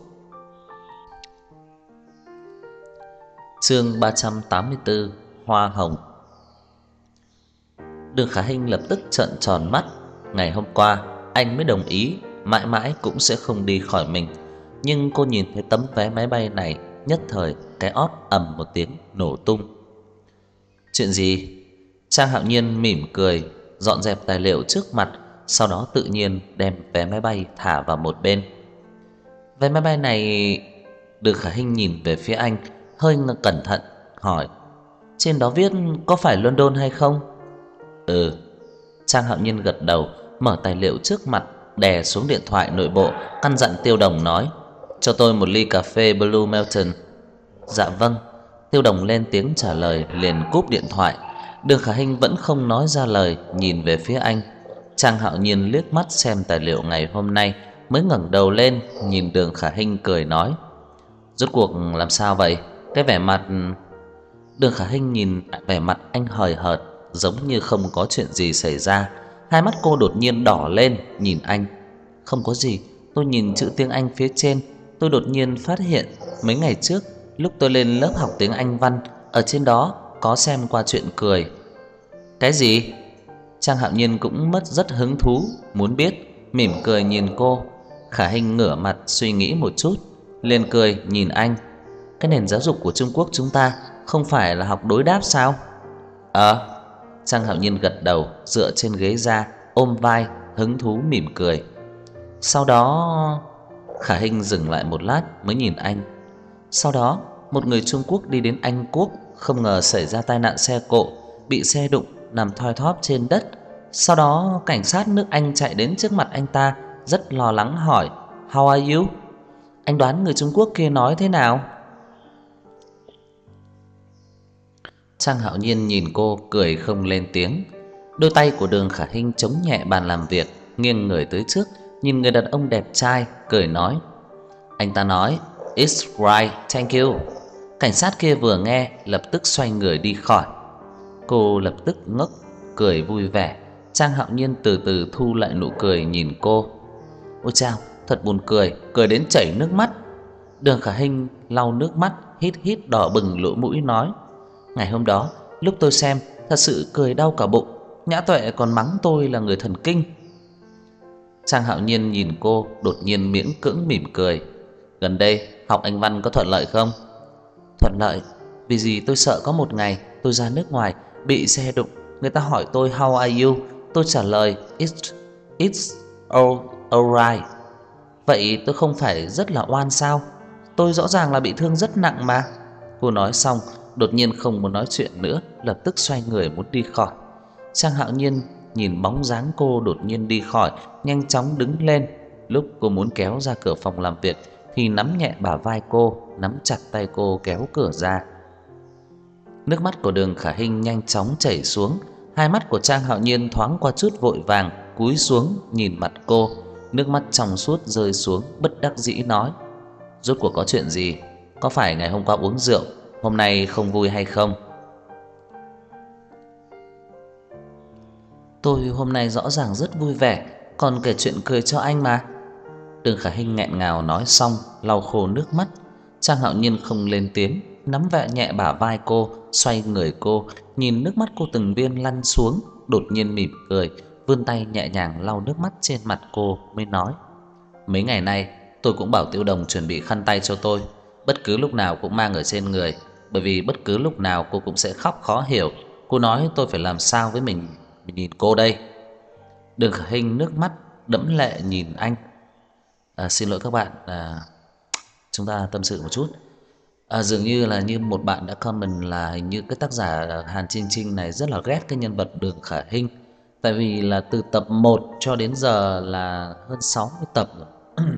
Chương 384: Hoa hồng. Đường Khả Hinh lập tức trợn tròn mắt. Ngày hôm qua anh mới đồng ý mãi mãi cũng sẽ không đi khỏi mình, nhưng cô nhìn thấy tấm vé máy bay này, nhất thời cái ót ầm một tiếng nổ tung. "Chuyện gì?" Trang Hạo Nhiên mỉm cười, dọn dẹp tài liệu trước mặt, sau đó tự nhiên đem vé máy bay thả vào một bên. "Vé máy bay này..." Đường Khả Hinh nhìn về phía anh, hơi cẩn thận hỏi: "Trên đó viết có phải London hay không?" "Ừ." Trang Hạo Nhiên gật đầu, mở tài liệu trước mặt, đè xuống điện thoại nội bộ, căn dặn Tiêu Đồng nói: "Cho tôi một ly cà phê Blue Mountain." "Dạ vâng." Tiêu Đồng lên tiếng trả lời, liền cúp điện thoại. Đường Khả Hinh vẫn không nói ra lời, nhìn về phía anh. Trang Hạo Nhiên liếc mắt xem tài liệu ngày hôm nay, mới ngẩng đầu lên nhìn Đường Khả Hinh cười nói: "Rốt cuộc làm sao vậy?" Cái vẻ mặt... Đường Khả Hinh nhìn vẻ mặt anh hời hợt, giống như không có chuyện gì xảy ra. Hai mắt cô đột nhiên đỏ lên nhìn anh: "Không có gì, tôi nhìn chữ tiếng Anh phía trên, tôi đột nhiên phát hiện mấy ngày trước lúc tôi lên lớp học tiếng Anh văn, ở trên đó có xem qua chuyện cười." "Cái gì?" Trang Hạo Nhiên cũng mất rất hứng thú muốn biết, mỉm cười nhìn cô. Khả Hinh ngửa mặt suy nghĩ một chút, liền cười nhìn anh: "Cái nền giáo dục của Trung Quốc chúng ta không phải là học đối đáp sao?" Trang Hạo Nhiên gật đầu, dựa trên ghế ra, ôm vai, hứng thú mỉm cười. Sau đó... Khả Hinh dừng lại một lát mới nhìn anh. "Sau đó, một người Trung Quốc đi đến Anh Quốc, không ngờ xảy ra tai nạn xe cộ, bị xe đụng, nằm thoi thóp trên đất. Sau đó, cảnh sát nước Anh chạy đến trước mặt anh ta, rất lo lắng hỏi: 'How are you?' Anh đoán người Trung Quốc kia nói thế nào?" Trang Hạo Nhiên nhìn cô cười không lên tiếng. Đôi tay của Đường Khả Hinh chống nhẹ bàn làm việc, nghiêng người tới trước, nhìn người đàn ông đẹp trai, cười nói: "Anh ta nói It's right, thank you." Cảnh sát kia vừa nghe lập tức xoay người đi khỏi. Cô lập tức ngốc, cười vui vẻ. Trang Hạo Nhiên từ từ thu lại nụ cười nhìn cô. "Ôi chao, thật buồn cười, cười đến chảy nước mắt." Đường Khả Hinh lau nước mắt, hít hít đỏ bừng lỗ mũi nói: "Ngày hôm đó, lúc tôi xem, thật sự cười đau cả bụng. Nhã Tuệ còn mắng tôi là người thần kinh." Trang Hạo Nhiên nhìn cô, đột nhiên miễn cưỡng mỉm cười: "Gần đây học Anh văn có thuận lợi không?" "Thuận lợi, vì gì tôi sợ có một ngày tôi ra nước ngoài bị xe đụng, người ta hỏi tôi how are you, tôi trả lời it's alright. Vậy tôi không phải rất là oan sao? Tôi rõ ràng là bị thương rất nặng mà." Cô nói xong, đột nhiên không muốn nói chuyện nữa, lập tức xoay người muốn đi khỏi. Trang Hạo Nhiên nhìn bóng dáng cô đột nhiên đi khỏi, nhanh chóng đứng lên. Lúc cô muốn kéo ra cửa phòng làm việc thì nắm nhẹ bả vai cô, nắm chặt tay cô kéo cửa ra. Nước mắt của Đường Khả Hinh nhanh chóng chảy xuống, hai mắt của Trang Hạo Nhiên thoáng qua chút vội vàng, cúi xuống nhìn mặt cô, nước mắt trong suốt rơi xuống, bất đắc dĩ nói: "Rốt cuộc có chuyện gì? Có phải ngày hôm qua uống rượu, hôm nay không vui hay không?" "Tôi hôm nay rõ ràng rất vui vẻ, còn kể chuyện cười cho anh mà." Đường Khả Hinh nghẹn ngào nói xong, lau khô nước mắt. Trang Hạo Nhiên không lên tiếng, nắm vẹ nhẹ bả vai cô, xoay người cô, nhìn nước mắt cô từng viên lăn xuống, đột nhiên mỉm cười, vươn tay nhẹ nhàng lau nước mắt trên mặt cô mới nói: "Mấy ngày nay tôi cũng bảo Tiêu Đồng chuẩn bị khăn tay cho tôi, bất cứ lúc nào cũng mang ở trên người, bởi vì bất cứ lúc nào cô cũng sẽ khóc khó hiểu. Cô nói tôi phải làm sao với mình nhìn cô đây?" Đường Khả Hinh nước mắt đẫm lệ nhìn anh. Xin lỗi các bạn, chúng ta tâm sự một chút. Dường như là như một bạn đã comment là hình như cái tác giả Hàn Trinh Trinh này rất là ghét cái nhân vật Đường Khả Hinh. Tại vì là từ tập 1 cho đến giờ là hơn 60 tập rồi.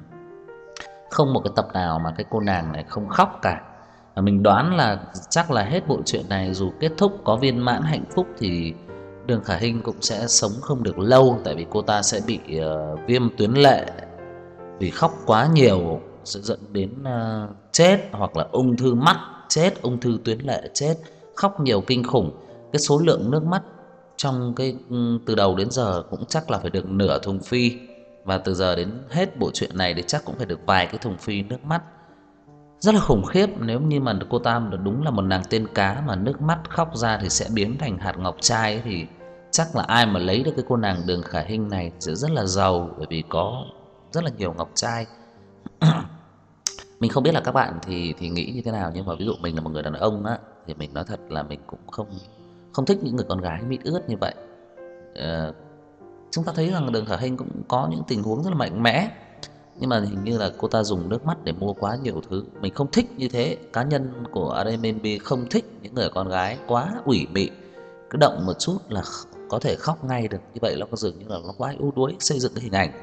Không một cái tập nào mà cái cô nàng này không khóc cả. Mình đoán là chắc là hết bộ truyện này dù kết thúc có viên mãn hạnh phúc thì Đường Khả Hinh cũng sẽ sống không được lâu, tại vì cô ta sẽ bị viêm tuyến lệ, vì khóc quá nhiều sẽ dẫn đến chết, hoặc là ung thư mắt chết, ung thư tuyến lệ chết. Khóc nhiều kinh khủng, cái số lượng nước mắt trong cái từ đầu đến giờ cũng chắc là phải được nửa thùng phi, và từ giờ đến hết bộ truyện này thì chắc cũng phải được vài cái thùng phi nước mắt. Rất là khủng khiếp, nếu như mà cô ta đúng là một nàng tiên cá mà nước mắt khóc ra thì sẽ biến thành hạt ngọc trai ấy, thì chắc là ai mà lấy được cái cô nàng Đường Khả Hinh này sẽ rất là giàu, bởi vì có rất là nhiều ngọc trai. Mình không biết là các bạn thì nghĩ như thế nào, nhưng mà ví dụ mình là một người đàn ông á thì mình nói thật là mình cũng không không thích những người con gái mít ướt như vậy. Ờ, chúng ta thấy rằng Đường Khả Hinh cũng có những tình huống rất là mạnh mẽ, nhưng mà hình như là cô ta dùng nước mắt để mua quá nhiều thứ. Mình không thích như thế, cá nhân của RMB không thích những người con gái quá ủy mị, cứ động một chút là có thể khóc ngay được. Như vậy nó có dường như là nó quá yếu đuối xây dựng cái hình ảnh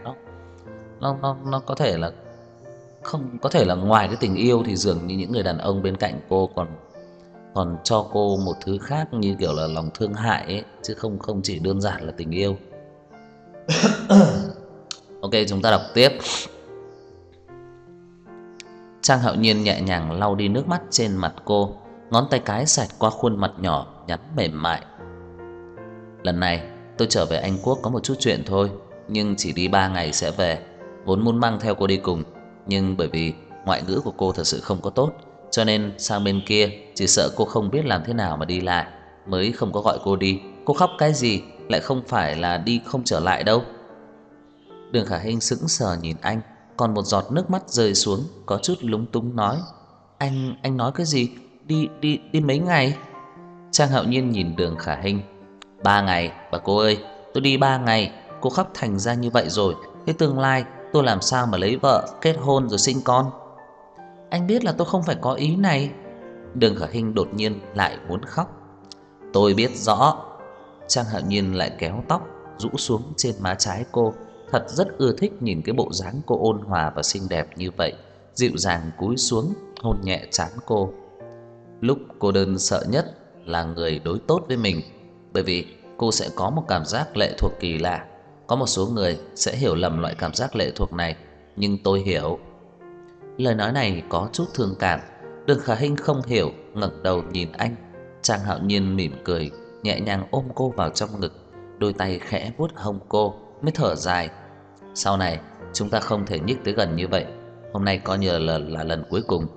nó có thể là không có thể là ngoài cái tình yêu thì dường như những người đàn ông bên cạnh cô còn còn cho cô một thứ khác, như kiểu là lòng thương hại ấy, chứ không không chỉ đơn giản là tình yêu. Ok, chúng ta đọc tiếp. Trang Hạo Nhiên nhẹ nhàng lau đi nước mắt trên mặt cô, ngón tay cái xẹt qua khuôn mặt nhỏ nhắn mềm mại. "Lần này tôi trở về Anh Quốc có một chút chuyện thôi, nhưng chỉ đi 3 ngày sẽ về. Vốn muốn mang theo cô đi cùng, nhưng bởi vì ngoại ngữ của cô thật sự không có tốt, cho nên sang bên kia chỉ sợ cô không biết làm thế nào mà đi lại, mới không có gọi cô đi. Cô khóc cái gì, lại không phải là đi không trở lại đâu." Đường Khả Hinh sững sờ nhìn anh, còn một giọt nước mắt rơi xuống, có chút lúng túng nói: Anh nói cái gì? Đi mấy ngày?" Trang Hạo Nhiên nhìn Đường Khả Hinh: "3 ngày, bà cô ơi, tôi đi 3 ngày, cô khóc thành ra như vậy rồi, thế tương lai tôi làm sao mà lấy vợ, kết hôn rồi sinh con?" "Anh biết là tôi không phải có ý này." Đường Khả Hinh đột nhiên lại muốn khóc. "Tôi biết rõ." Trang Hạo Nhiên lại kéo tóc rũ xuống trên má trái cô, thật rất ưa thích nhìn cái bộ dáng cô ôn hòa và xinh đẹp như vậy, dịu dàng cúi xuống hôn nhẹ trán cô. Lúc cô đơn sợ nhất là người đối tốt với mình, bởi vì cô sẽ có một cảm giác lệ thuộc kỳ lạ. Có một số người sẽ hiểu lầm loại cảm giác lệ thuộc này, nhưng tôi hiểu. Lời nói này có chút thương cảm. Đường Khả Hinh không hiểu, ngẩng đầu nhìn anh. Trang Hạo Nhiên mỉm cười, nhẹ nhàng ôm cô vào trong ngực, đôi tay khẽ vuốt hông cô, mới thở dài: "Sau này chúng ta không thể nhích tới gần như vậy, hôm nay coi như là lần cuối cùng."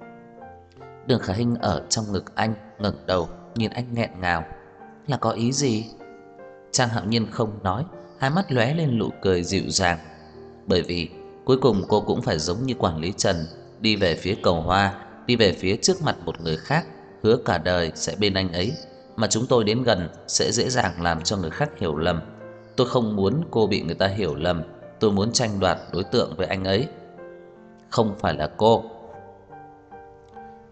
Đường Khả Hinh ở trong ngực anh, ngẩng đầu nhìn anh nghẹn ngào: "Là có ý gì?" Trang Hạo Nhiên không nói, hai mắt lóe lên nụ cười dịu dàng: "Bởi vì cuối cùng cô cũng phải giống như quản lý Trần, đi về phía cầu hoa, đi về phía trước mặt một người khác, hứa cả đời sẽ bên anh ấy, mà chúng tôi đến gần sẽ dễ dàng làm cho người khác hiểu lầm. Tôi không muốn cô bị người ta hiểu lầm, tôi muốn tranh đoạt đối tượng với anh ấy, không phải là cô."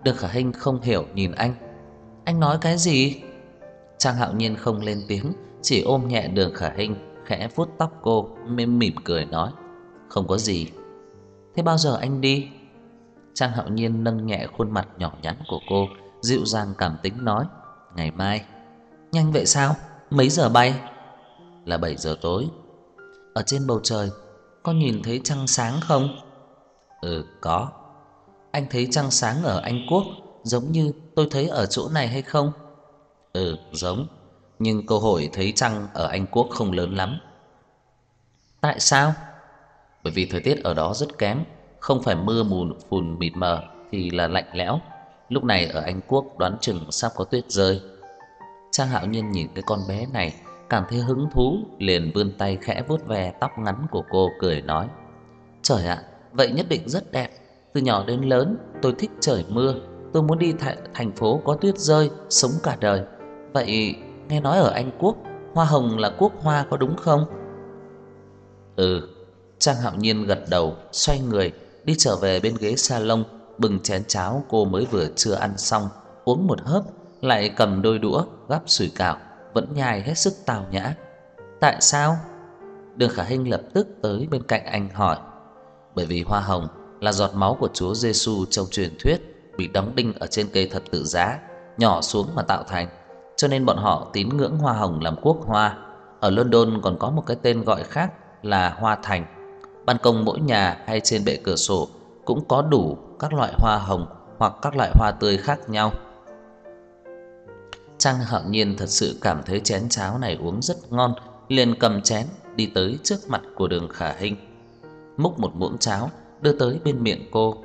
Đường Khả Hinh không hiểu nhìn anh. Anh nói cái gì? Trang Hạo Nhiên không lên tiếng, chỉ ôm nhẹ Đường Khả Hinh, khẽ vuốt tóc cô, mỉm cười nói: "Không có gì." "Thế bao giờ anh đi?" Trang Hạo Nhiên nâng nhẹ khuôn mặt nhỏ nhắn của cô, dịu dàng cảm tính nói: "Ngày mai." "Nhanh vậy sao? Mấy giờ bay?" "Là 7 giờ tối." "Ở trên bầu trời có nhìn thấy trăng sáng không?" "Ừ, có." "Anh thấy trăng sáng ở Anh Quốc giống như tôi thấy ở chỗ này hay không?" "Ừ, giống, nhưng cơ hội thấy trăng ở Anh Quốc không lớn lắm." "Tại sao?" "Bởi vì thời tiết ở đó rất kém, không phải mưa mùn phùn mịt mờ thì là lạnh lẽo. Lúc này ở Anh Quốc đoán chừng sắp có tuyết rơi." Trang Hạo Nhiên nhìn cái con bé này, cảm thấy hứng thú, liền vươn tay khẽ vuốt ve tóc ngắn của cô, cười nói: "Trời ạ, vậy nhất định rất đẹp. Từ nhỏ đến lớn tôi thích trời mưa, tôi muốn đi thành phố có tuyết rơi sống cả đời. Vậy nghe nói ở Anh Quốc, hoa hồng là quốc hoa có đúng không?" "Ừ." Trang Hạo Nhiên gật đầu, xoay người đi trở về bên ghế salon, bưng chén cháo cô mới vừa chưa ăn xong, uống một hớp, lại cầm đôi đũa gắp sủi cảo, vẫn nhai hết sức tao nhã. "Tại sao?" Đường Khả Hinh lập tức tới bên cạnh anh hỏi. "Bởi vì hoa hồng là giọt máu của Chúa Giêsu trong truyền thuyết, bị đóng đinh ở trên cây thập tự giá, nhỏ xuống mà tạo thành, cho nên bọn họ tín ngưỡng hoa hồng làm quốc hoa. Ở London còn có một cái tên gọi khác là hoa thành. Ban công mỗi nhà hay trên bệ cửa sổ cũng có đủ các loại hoa hồng hoặc các loại hoa tươi khác nhau." Trang Hạo Nhiên thật sự cảm thấy chén cháo này uống rất ngon, liền cầm chén đi tới trước mặt của Đường Khả Hinh, múc một muỗng cháo đưa tới bên miệng cô.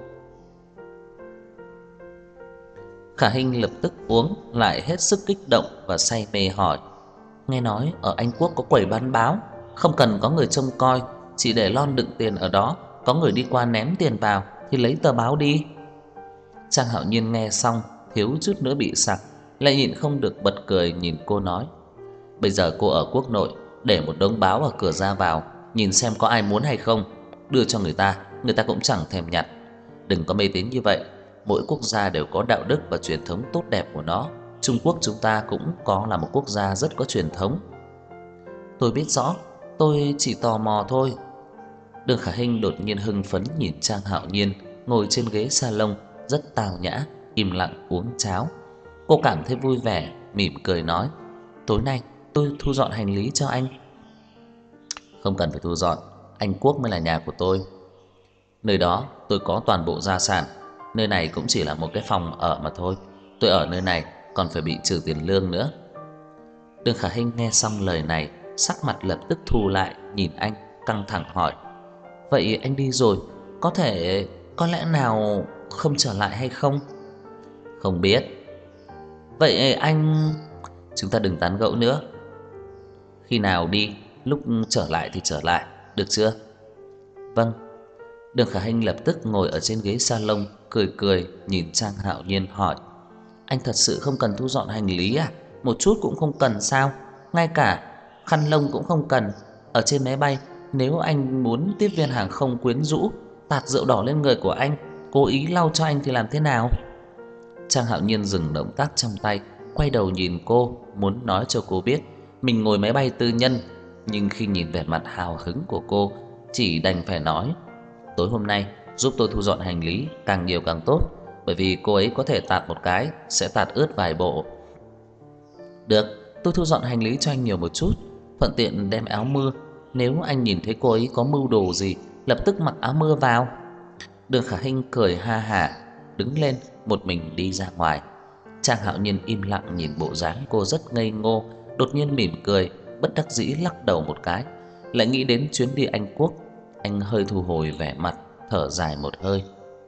Khả Hinh lập tức uống, lại hết sức kích động và say mê hỏi: "Nghe nói ở Anh Quốc có quầy bán báo, không cần có người trông coi, chỉ để lon đựng tiền ở đó, có người đi qua ném tiền vào thì lấy tờ báo đi." Trang Hạo Nhiên nghe xong, thiếu chút nữa bị sặc, lại nhịn không được bật cười nhìn cô nói: "Bây giờ cô ở quốc nội, để một đống báo ở cửa ra vào, nhìn xem có ai muốn hay không, đưa cho người ta cũng chẳng thèm nhặt. Đừng có mê tín như vậy, mỗi quốc gia đều có đạo đức và truyền thống tốt đẹp của nó. Trung Quốc chúng ta cũng có là một quốc gia rất có truyền thống." "Tôi biết rõ, tôi chỉ tò mò thôi." Đường Khả Hinh đột nhiên hưng phấn nhìn Trang Hạo Nhiên ngồi trên ghế salon rất tao nhã, im lặng uống cháo. Cô cảm thấy vui vẻ, mỉm cười nói: "Tối nay tôi thu dọn hành lý cho anh." "Không cần phải thu dọn, Anh Quốc mới là nhà của tôi. Nơi đó tôi có toàn bộ gia sản, nơi này cũng chỉ là một cái phòng ở mà thôi. Tôi ở nơi này còn phải bị trừ tiền lương nữa." Đường Khả Hinh nghe xong lời này, sắc mặt lập tức thu lại, nhìn anh căng thẳng hỏi: "Vậy anh đi rồi, có lẽ nào không trở lại hay không?" "Không biết." "Vậy anh..." "Chúng ta đừng tán gẫu nữa. Khi nào đi, lúc trở lại thì trở lại, được chưa?" "Vâng." Đường Khả Hinh lập tức ngồi ở trên ghế salon, cười cười nhìn Trang Hạo Nhiên hỏi: "Anh thật sự không cần thu dọn hành lý à? Một chút cũng không cần sao? Ngay cả khăn lông cũng không cần. Ở trên máy bay, nếu anh muốn tiếp viên hàng không quyến rũ, tạt rượu đỏ lên người của anh, cố ý lau cho anh thì làm thế nào?" Trang Hạo Nhiên dừng động tác trong tay, quay đầu nhìn cô, muốn nói cho cô biết mình ngồi máy bay tư nhân, nhưng khi nhìn vẻ mặt hào hứng của cô, chỉ đành phải nói: "Tối hôm nay giúp tôi thu dọn hành lý, càng nhiều càng tốt, bởi vì cô ấy có thể tạt một cái sẽ tạt ướt vài bộ." "Được, tôi thu dọn hành lý cho anh nhiều một chút, thuận tiện đem áo mưa, nếu anh nhìn thấy cô ấy có mưu đồ gì, lập tức mặc áo mưa vào." Đường Khả Hinh cười ha hả, đứng lên một mình đi ra ngoài. Trang Hạo Nhiên im lặng nhìn bộ dáng cô rất ngây ngô, đột nhiên mỉm cười, bất đắc dĩ lắc đầu một cái, lại nghĩ đến chuyến đi Anh Quốc, anh hơi thu hồi vẻ mặt, thở dài một hơi.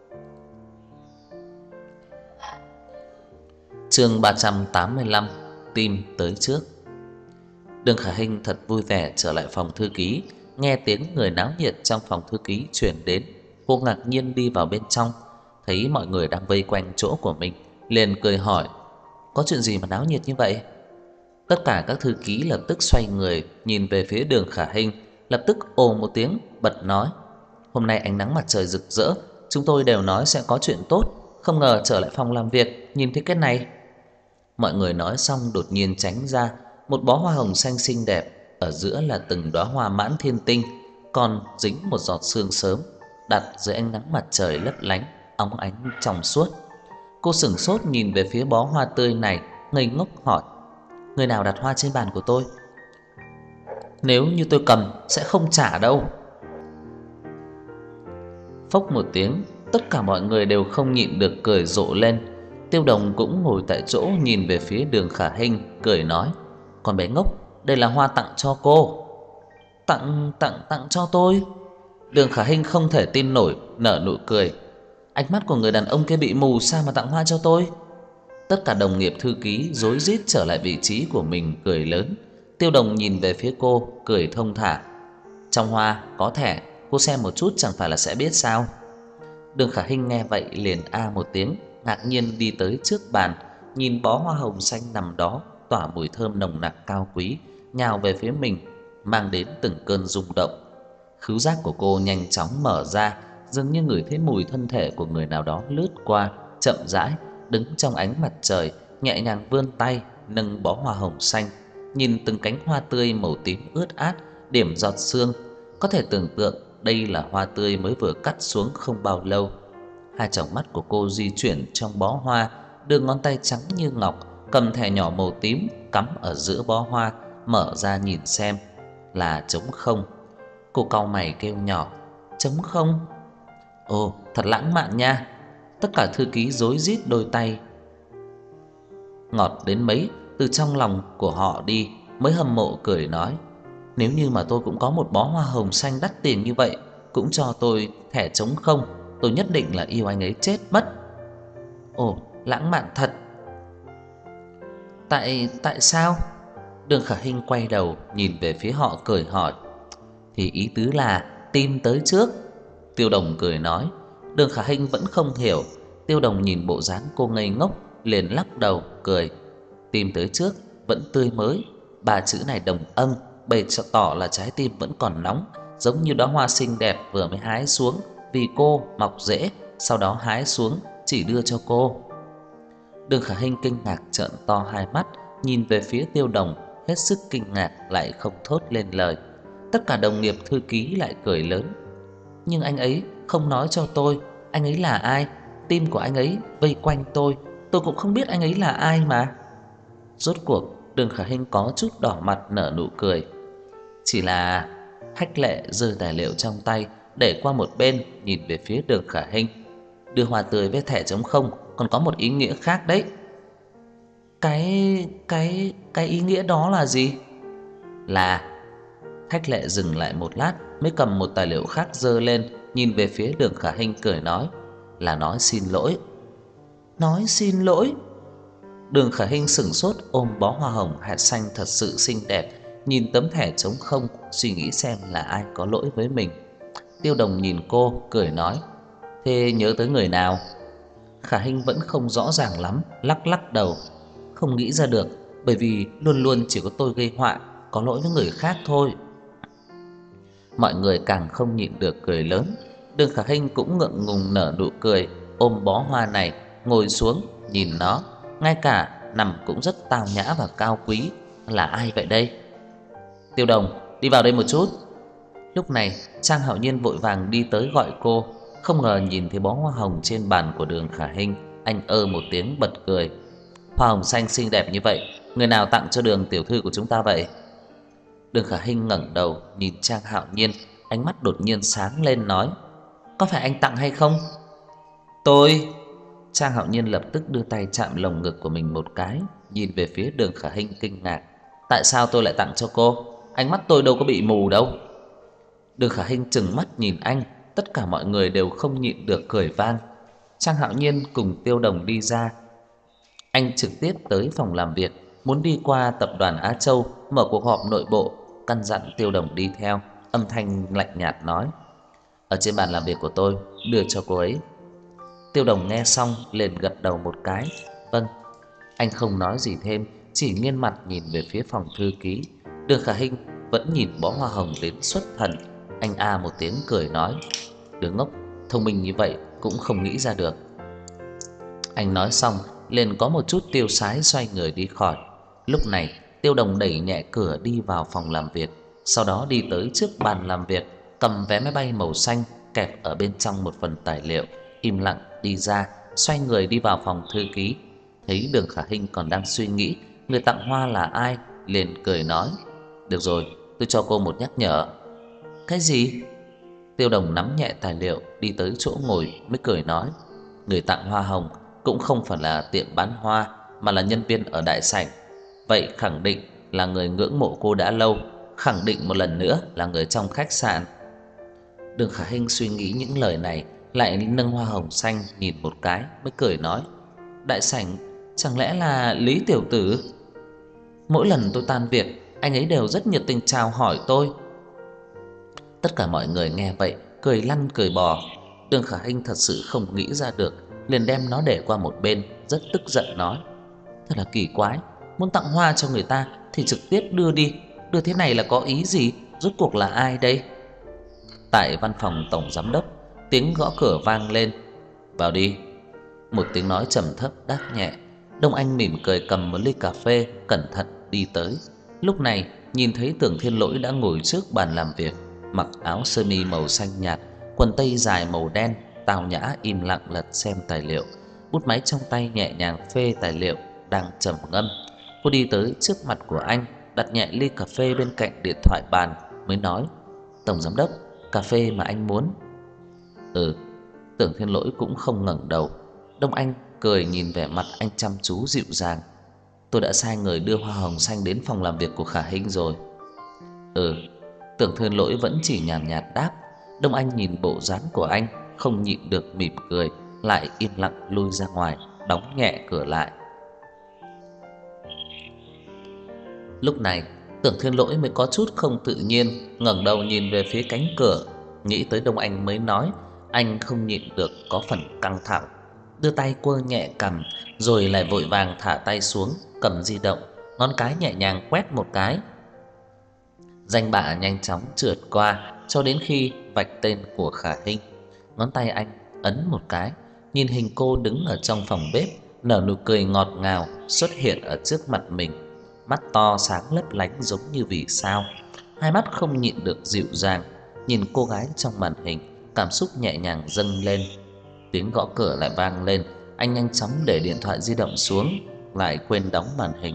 Chương 385: Tim tới trước. Đường Khả Hinh thật vui vẻ trở lại phòng thư ký, nghe tiếng người náo nhiệt trong phòng thư ký truyền đến, cô ngạc nhiên đi vào bên trong, thấy mọi người đang vây quanh chỗ của mình, liền cười hỏi: "Có chuyện gì mà náo nhiệt như vậy?" Tất cả các thư ký lập tức xoay người nhìn về phía Đường Khả Hinh, lập tức ồ một tiếng bật nói: "Hôm nay ánh nắng mặt trời rực rỡ, chúng tôi đều nói sẽ có chuyện tốt, không ngờ trở lại phòng làm việc nhìn thấy cái này. Mọi người nói xong đột nhiên tránh ra, một bó hoa hồng xanh xinh đẹp, ở giữa là từng đóa hoa mãn thiên tinh, còn dính một giọt sương sớm, đặt dưới ánh nắng mặt trời lấp lánh, óng ánh trong suốt. Cô sững sốt nhìn về phía bó hoa tươi này, ngây ngốc hỏi: "Người nào đặt hoa trên bàn của tôi? Nếu như tôi cầm sẽ không trả đâu." Phốc một tiếng, tất cả mọi người đều không nhịn được cười rộ lên. Tiêu Đồng cũng ngồi tại chỗ nhìn về phía Đường Khả Hinh, cười nói: "Con bé ngốc, đây là hoa tặng cho cô." Tặng cho tôi?" Đường Khả Hinh không thể tin nổi, nở nụ cười. "Ánh mắt của người đàn ông kia bị mù sao mà tặng hoa cho tôi?" Tất cả đồng nghiệp thư ký rối rít trở lại vị trí của mình cười lớn. Tiêu Đồng nhìn về phía cô, cười thông thả: "Trong hoa có thẻ, cô xem một chút chẳng phải là sẽ biết sao?" Đường Khả Hinh nghe vậy liền a một tiếng, ngạc nhiên đi tới trước bàn, nhìn bó hoa hồng xanh nằm đó tỏa mùi thơm nồng nặc cao quý, nhào về phía mình, mang đến từng cơn rung động. Khứu giác của cô nhanh chóng mở ra, dường như ngửi thấy mùi thân thể của người nào đó lướt qua, chậm rãi đứng trong ánh mặt trời, nhẹ nhàng vươn tay nâng bó hoa hồng xanh, nhìn từng cánh hoa tươi màu tím ướt át, điểm giọt sương, có thể tưởng tượng đây là hoa tươi mới vừa cắt xuống không bao lâu. Hai tròng mắt của cô di chuyển trong bó hoa, đưa ngón tay trắng như ngọc cầm thẻ nhỏ màu tím cắm ở giữa bó hoa, mở ra nhìn xem, là trống không. Cô cau mày kêu nhỏ: "Trống không? Ồ, thật lãng mạn nha." Tất cả thư ký rối rít đôi tay. Ngọt đến mấy, từ trong lòng của họ đi mới hâm mộ cười nói: "Nếu như mà tôi cũng có một bó hoa hồng xanh đắt tiền như vậy, cũng cho tôi thẻ trống không, tôi nhất định là yêu anh ấy chết mất." Ồ, lãng mạn thật. Tại sao? Đường Khả Hinh quay đầu nhìn về phía họ cười hỏi: "Thì ý tứ là tim tới trước." Tiêu Đồng cười nói. Đường Khả Hinh vẫn không hiểu. Tiêu Đồng nhìn bộ dáng cô ngây ngốc, liền lắc đầu cười: "Tim tới trước vẫn tươi mới, ba chữ này đồng âm, bày tỏ là trái tim vẫn còn nóng, giống như đóa hoa xinh đẹp vừa mới hái xuống, vì cô mọc rễ, sau đó hái xuống chỉ đưa cho cô." Đường Khả Hinh kinh ngạc trợn to hai mắt, nhìn về phía Tiêu Đồng, hết sức kinh ngạc lại không thốt lên lời. Tất cả đồng nghiệp thư ký lại cười lớn: "Nhưng anh ấy không nói cho tôi anh ấy là ai, tim của anh ấy vây quanh tôi cũng không biết anh ấy là ai mà." Rốt cuộc, Đường Khả Hinh có chút đỏ mặt nở nụ cười. Chỉ là Hách Lệ giơ tài liệu trong tay để qua một bên, nhìn về phía Đường Khả Hinh: "Đưa hoa tươi với thẻ trống không còn có một ý nghĩa khác đấy." Cái ý nghĩa đó là gì? Là Hách Lệ dừng lại một lát, mới cầm một tài liệu khác giơ lên, nhìn về phía Đường Khả Hinh cười nói: "Là nói xin lỗi." Nói xin lỗi? Đường Khả Hinh sững sốt ôm bó hoa hồng hạt xanh thật sự xinh đẹp, nhìn tấm thẻ trống không, suy nghĩ xem là ai có lỗi với mình. Tiêu Đồng nhìn cô, cười nói: "Thế nhớ tới người nào?" Khả Hinh vẫn không rõ ràng lắm, lắc lắc đầu: "Không nghĩ ra được, bởi vì luôn luôn chỉ có tôi gây họa, có lỗi với người khác thôi." Mọi người càng không nhịn được cười lớn. Đường Khả Hinh cũng ngượng ngùng nở nụ cười, ôm bó hoa này, ngồi xuống nhìn nó, ngay cả nằm cũng rất tao nhã và cao quý. Là ai vậy đây? "Tiêu Đồng, đi vào đây một chút." Lúc này, Trang Hạo Nhiên vội vàng đi tới gọi cô, không ngờ nhìn thấy bó hoa hồng trên bàn của Đường Khả Hinh, anh một tiếng bật cười: "Hoa hồng xanh xinh đẹp như vậy, người nào tặng cho Đường tiểu thư của chúng ta vậy?" Đường Khả Hinh ngẩng đầu nhìn Trang Hạo Nhiên, ánh mắt đột nhiên sáng lên nói: "Có phải anh tặng hay không?" "Tôi." Trang Hạo Nhiên lập tức đưa tay chạm lồng ngực của mình một cái, nhìn về phía Đường Khả Hinh kinh ngạc: "Tại sao tôi lại tặng cho cô? Ánh mắt tôi đâu có bị mù đâu." Đường Khả Hinh trừng mắt nhìn anh, tất cả mọi người đều không nhịn được cười vang. Trang Hạo Nhiên cùng Tiêu Đồng đi ra. Anh trực tiếp tới phòng làm việc, muốn đi qua tập đoàn Á Châu mở cuộc họp nội bộ, căn dặn Tiêu Đồng đi theo, âm thanh lạnh nhạt nói: "Ở trên bàn làm việc của tôi, đưa cho cô ấy." Tiêu Đồng nghe xong liền gật đầu một cái: "Vâng." Anh không nói gì thêm, chỉ nghiêng mặt nhìn về phía phòng thư ký. Đường Khả Hinh vẫn nhìn bó hoa hồng đến xuất thần. Anh một tiếng cười nói: "Đứa ngốc, thông minh như vậy cũng không nghĩ ra được." Anh nói xong liền có một chút tiêu sái xoay người đi khỏi. Lúc này Tiêu Đồng đẩy nhẹ cửa đi vào phòng làm việc, sau đó đi tới trước bàn làm việc, cầm vé máy bay màu xanh kẹp ở bên trong một phần tài liệu, im lặng đi ra, xoay người đi vào phòng thư ký. Thấy Đường Khả Hinh còn đang suy nghĩ người tặng hoa là ai, liền cười nói: "Được rồi, tôi cho cô một nhắc nhở." "Cái gì?" Tiêu Đồng nắm nhẹ tài liệu đi tới chỗ ngồi mới cười nói: "Người tặng hoa hồng cũng không phải là tiệm bán hoa mà là nhân viên ở đại sảnh. Vậy khẳng định là người ngưỡng mộ cô đã lâu, khẳng định một lần nữa là người trong khách sạn." Đường Khả Hinh suy nghĩ những lời này, lại nâng hoa hồng xanh nhìn một cái mới cười nói: "Đại sảnh, chẳng lẽ là Lý tiểu tử? Mỗi lần tôi tan việc, anh ấy đều rất nhiệt tình chào hỏi tôi." Tất cả mọi người nghe vậy cười lăn cười bò. Đường Khả Hinh thật sự không nghĩ ra được, liền đem nó để qua một bên, rất tức giận nói: "Thật là kỳ quái, muốn tặng hoa cho người ta thì trực tiếp đưa đi, đưa thế này là có ý gì? Rốt cuộc là ai đây?" Tại văn phòng tổng giám đốc, tiếng gõ cửa vang lên. "Vào đi." Một tiếng nói trầm thấp đáp nhẹ. Đông Anh mỉm cười cầm một ly cà phê, cẩn thận đi tới. Lúc này, nhìn thấy Tưởng Thiên Lỗi đã ngồi trước bàn làm việc, mặc áo sơ mi màu xanh nhạt, quần tây dài màu đen, tao nhã im lặng lật xem tài liệu. Bút máy trong tay nhẹ nhàng phê tài liệu, đang trầm ngâm. Cô đi tới trước mặt của anh, đặt nhẹ ly cà phê bên cạnh điện thoại bàn, mới nói: "Tổng giám đốc, cà phê mà anh muốn." "Ừ." Tưởng Thiên Lỗi cũng không ngẩng đầu. Đông Anh cười nhìn vẻ mặt anh chăm chú dịu dàng: "Tôi đã sai người đưa hoa hồng xanh đến phòng làm việc của Khả Hinh rồi." "Ừ." Tưởng Thiên Lỗi vẫn chỉ nhàn nhạt đáp. Đông Anh nhìn bộ dáng của anh, không nhịn được mỉm cười, lại im lặng lui ra ngoài, đóng nhẹ cửa lại. Lúc này, Tưởng Thiên Lỗi mới có chút không tự nhiên, ngẩng đầu nhìn về phía cánh cửa, nghĩ tới Đông Anh mới nói, anh không nhịn được có phần căng thẳng, đưa tay quơ nhẹ cằm, rồi lại vội vàng thả tay xuống, cầm di động, ngón cái nhẹ nhàng quét một cái. Danh bạ nhanh chóng trượt qua cho đến khi vạch tên của Khả Hinh. Ngón tay anh ấn một cái, nhìn hình cô đứng ở trong phòng bếp, nở nụ cười ngọt ngào xuất hiện ở trước mặt mình. Mắt to sáng lấp lánh giống như vì sao, hai mắt không nhịn được dịu dàng, nhìn cô gái trong màn hình, cảm xúc nhẹ nhàng dâng lên. Tiếng gõ cửa lại vang lên, anh nhanh chóng để điện thoại di động xuống, lại quên đóng màn hình.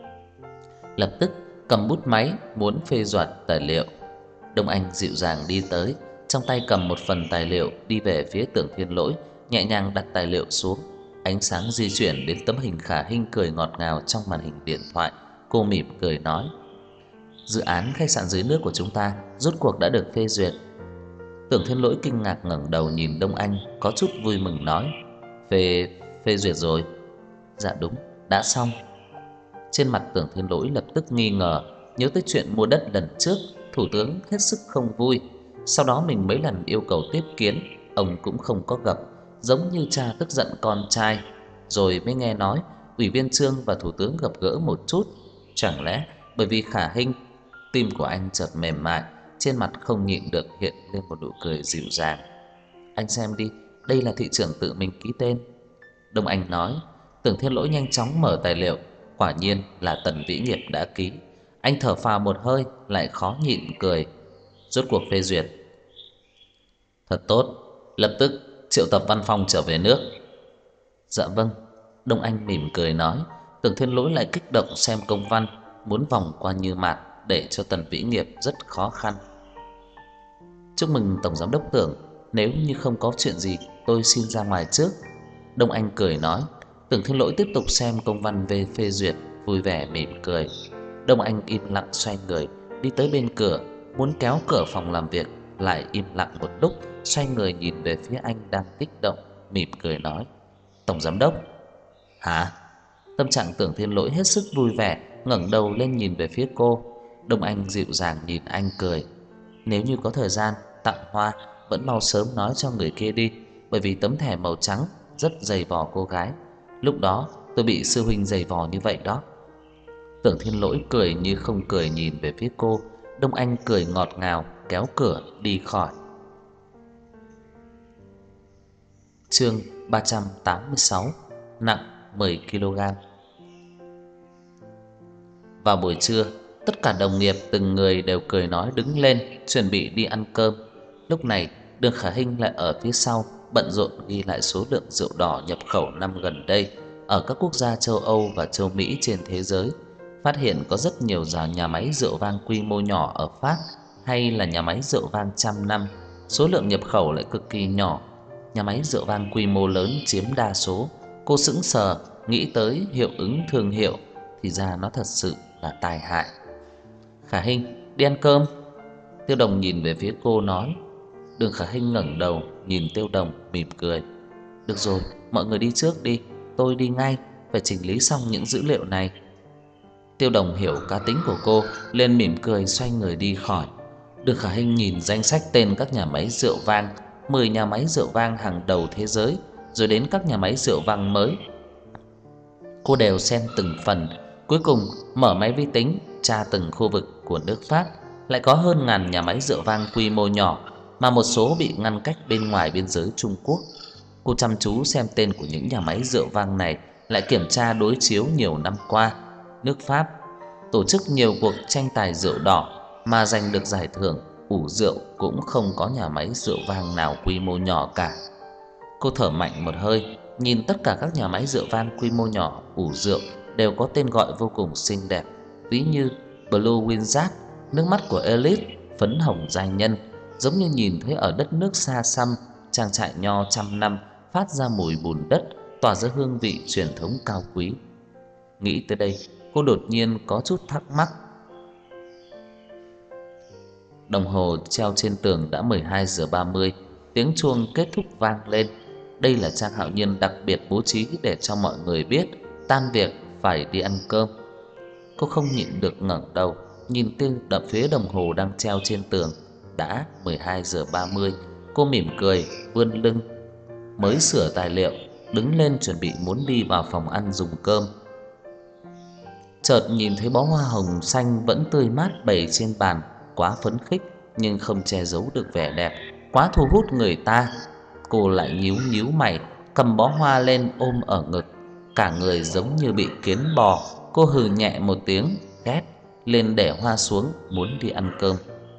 Lập tức cầm bút máy muốn phê duyệt tài liệu. Đông Anh dịu dàng đi tới, trong tay cầm một phần tài liệu đi về phía Tưởng Thiên Lỗi, nhẹ nhàng đặt tài liệu xuống. Ánh sáng di chuyển đến tấm hình Khả Hinh cười ngọt ngào trong màn hình điện thoại, cô mỉm cười nói: "Dự án khách sạn dưới nước của chúng ta rốt cuộc đã được phê duyệt." Tưởng Thiên Lỗi kinh ngạc ngẩng đầu nhìn Đông Anh, có chút vui mừng nói: "Phê phê duyệt rồi?" "Dạ đúng, đã xong." Trên mặt Tưởng Thiên Lỗi lập tức nghi ngờ, nhớ tới chuyện mua đất lần trước, thủ tướng hết sức không vui. Sau đó mình mấy lần yêu cầu tiếp kiến, ông cũng không có gặp, giống như cha tức giận con trai. Rồi mới nghe nói Ủy viên Trương và thủ tướng gặp gỡ một chút, chẳng lẽ bởi vì Khả Hinh? Tim của anh chợt mềm mại, trên mặt không nhịn được hiện lên một nụ cười dịu dàng. "Anh xem đi, đây là thị trưởng tự mình ký tên." Đông Anh nói. Tưởng Thiên Lỗi nhanh chóng mở tài liệu, quả nhiên là Tần Vĩ Nghiệp đã ký. Anh thở phào một hơi, lại khó nhịn cười. Rốt cuộc phê duyệt. Thật tốt, lập tức triệu tập văn phòng trở về nước. Dạ vâng. Đông Anh mỉm cười nói. Tưởng Thiên Lỗi lại kích động xem công văn, muốn vòng qua Như Mạt để cho Tần Vĩ Nghiệp rất khó khăn. "Chúc mừng tổng giám đốc Tưởng, nếu như không có chuyện gì, tôi xin ra ngoài trước." Đông Anh cười nói. Tưởng Thiên Lỗi tiếp tục xem công văn về phê duyệt, vui vẻ mỉm cười. Đông Anh im lặng xoay người đi tới bên cửa, muốn kéo cửa phòng làm việc, lại im lặng một lúc, xoay người nhìn về phía anh đang kích động, mỉm cười nói: "Tổng giám đốc." "Hả?" Tâm trạng Tưởng Thiên Lỗi hết sức vui vẻ, ngẩng đầu lên nhìn về phía cô. Đông Anh dịu dàng nhìn anh cười: "Nếu như có thời gian tặng hoa, vẫn mau sớm nói cho người kia đi, bởi vì tấm thẻ màu trắng rất dày vò cô gái. Lúc đó tôi bị sư huynh dày vò như vậy đó." Tưởng Thiên Lỗi cười như không cười nhìn về phía cô. Đông Anh cười ngọt ngào kéo cửa đi khỏi. Chương 386. nặng 10 kg. Vào buổi trưa, tất cả đồng nghiệp từng người đều cười nói đứng lên chuẩn bị đi ăn cơm. Lúc này, Đường Khả Hinh lại ở phía sau bận rộn ghi lại số lượng rượu đỏ nhập khẩu năm gần đây ở các quốc gia châu Âu và châu Mỹ trên thế giới. Phát hiện có rất nhiều nhà máy rượu vang quy mô nhỏ ở Pháp hay là nhà máy rượu vang trăm năm, số lượng nhập khẩu lại cực kỳ nhỏ. Nhà máy rượu vang quy mô lớn chiếm đa số. Cô sững sờ nghĩ tới hiệu ứng thương hiệu, thì ra nó thật sự là tai hại. Khả Hinh, đi ăn cơm. Tiêu Đồng nhìn về phía cô nói. Đường Khả Hinh ngẩng đầu nhìn Tiêu Đồng mỉm cười. Được rồi, mọi người đi trước đi, tôi đi ngay, phải chỉnh lý xong những dữ liệu này. Tiêu Đồng hiểu cá tính của cô, liền mỉm cười xoay người đi khỏi. Đường Khả Hinh nhìn danh sách tên các nhà máy rượu vang, 10 nhà máy rượu vang hàng đầu thế giới, rồi đến các nhà máy rượu vang mới. Cô đều xem từng phần, cuối cùng mở máy vi tính tra từng khu vực của nước Pháp, lại có hơn ngàn nhà máy rượu vang quy mô nhỏ, mà một số bị ngăn cách bên ngoài biên giới Trung Quốc. Cô chăm chú xem tên của những nhà máy rượu vang này, lại kiểm tra đối chiếu nhiều năm qua. Nước Pháp tổ chức nhiều cuộc tranh tài rượu đỏ mà giành được giải thưởng ủ rượu cũng không có nhà máy rượu vang nào quy mô nhỏ cả. Cô thở mạnh một hơi, nhìn tất cả các nhà máy rượu vang quy mô nhỏ ủ rượu đều có tên gọi vô cùng xinh đẹp, ví như Blue Wizard, nước mắt của Elite, phấn hồng giai nhân, giống như nhìn thấy ở đất nước xa xăm, trang trại nho trăm năm phát ra mùi bùn đất, tỏa ra hương vị truyền thống cao quý. Nghĩ tới đây, cô đột nhiên có chút thắc mắc. Đồng hồ treo trên tường đã 12 giờ 30, tiếng chuông kết thúc vang lên. Đây là Trang Hạo Nhiên đặc biệt bố trí để cho mọi người biết tan việc phải đi ăn cơm. Cô không nhịn được ngẩng đầu, nhìn đập phía đồng hồ đang treo trên tường, đã 12 giờ 30. Cô mỉm cười, vươn lưng, mới sửa tài liệu, đứng lên chuẩn bị muốn đi vào phòng ăn dùng cơm. Chợt nhìn thấy bó hoa hồng xanh vẫn tươi mát bày trên bàn, quá phấn khích nhưng không che giấu được vẻ đẹp, quá thu hút người ta. Cô lại nhíu nhíu mày, cầm bó hoa lên ôm ở ngực, cả người giống như bị kiến bò. Cô hừ nhẹ một tiếng ghét, lên để hoa xuống muốn đi ăn cơm.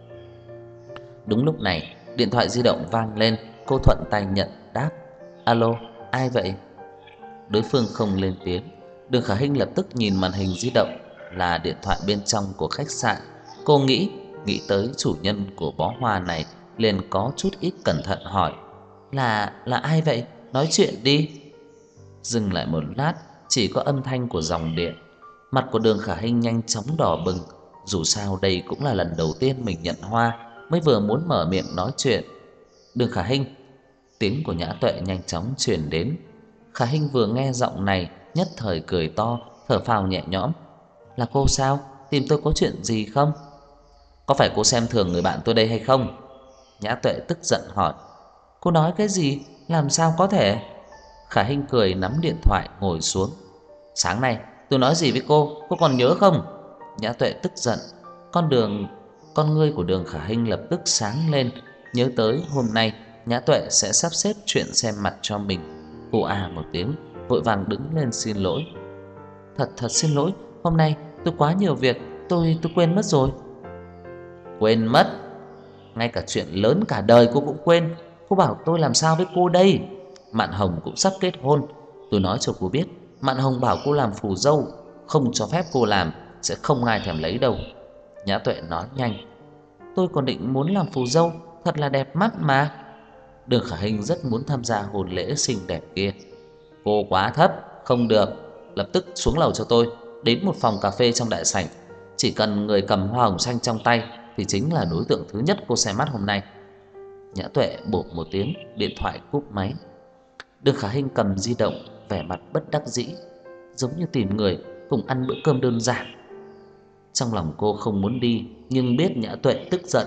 Đúng lúc này, điện thoại di động vang lên, cô thuận tay nhận đáp. Alo, ai vậy? Đối phương không lên tiếng. Đường Khả Hinh lập tức nhìn màn hình di động, là điện thoại bên trong của khách sạn. Cô nghĩ tới chủ nhân của bó hoa này, liền có chút ít cẩn thận hỏi: Là ai vậy? Nói chuyện đi." Dừng lại một lát, chỉ có âm thanh của dòng điện. Mặt của Đường Khả Hinh nhanh chóng đỏ bừng, dù sao đây cũng là lần đầu tiên mình nhận hoa, mới vừa muốn mở miệng nói chuyện. "Đường Khả Hinh." Tiếng của Nhã Tuệ nhanh chóng truyền đến. Khả Hinh vừa nghe giọng này, nhất thời cười to, thở phào nhẹ nhõm. "Là cô sao? Tìm tôi có chuyện gì không?" "Có phải cô xem thường người bạn tôi đây hay không?" Nhã Tuệ tức giận hỏi. "Cô nói cái gì? Làm sao có thể?" Khả Hinh cười nắm điện thoại ngồi xuống. "Sáng nay tôi nói gì với cô còn nhớ không?" Nhã Tuệ tức giận. Con ngươi của Đường Khả Hinh lập tức sáng lên, nhớ tới hôm nay Nhã Tuệ sẽ sắp xếp chuyện xem mặt cho mình. Cô một tiếng, vội vàng đứng lên xin lỗi. Thật xin lỗi, hôm nay tôi quá nhiều việc, tôi quên mất rồi." "Quên mất? Ngay cả chuyện lớn cả đời cô cũng quên. Cô bảo tôi làm sao với cô đây? Mạn Hồng cũng sắp kết hôn, tôi nói cho cô biết, Mạn Hồng bảo cô làm phù dâu, không cho phép cô làm, sẽ không ai thèm lấy đâu." Nhã Tuệ nói nhanh. "Tôi còn định muốn làm phù dâu, thật là đẹp mắt mà." Đường Khả Hinh rất muốn tham gia hôn lễ xinh đẹp kia. "Cô quá thấp, không được, lập tức xuống lầu cho tôi, đến một phòng cà phê trong đại sảnh, chỉ cần người cầm hoa hồng xanh trong tay thì chính là đối tượng thứ nhất cô xem mắt hôm nay." Nhã Tuệ bộp một tiếng, điện thoại cúp máy. Đường Khả Hinh cầm di động, vẻ mặt bất đắc dĩ, giống như tìm người cùng ăn bữa cơm đơn giản. Trong lòng cô không muốn đi, nhưng biết Nhã Tuệ tức giận,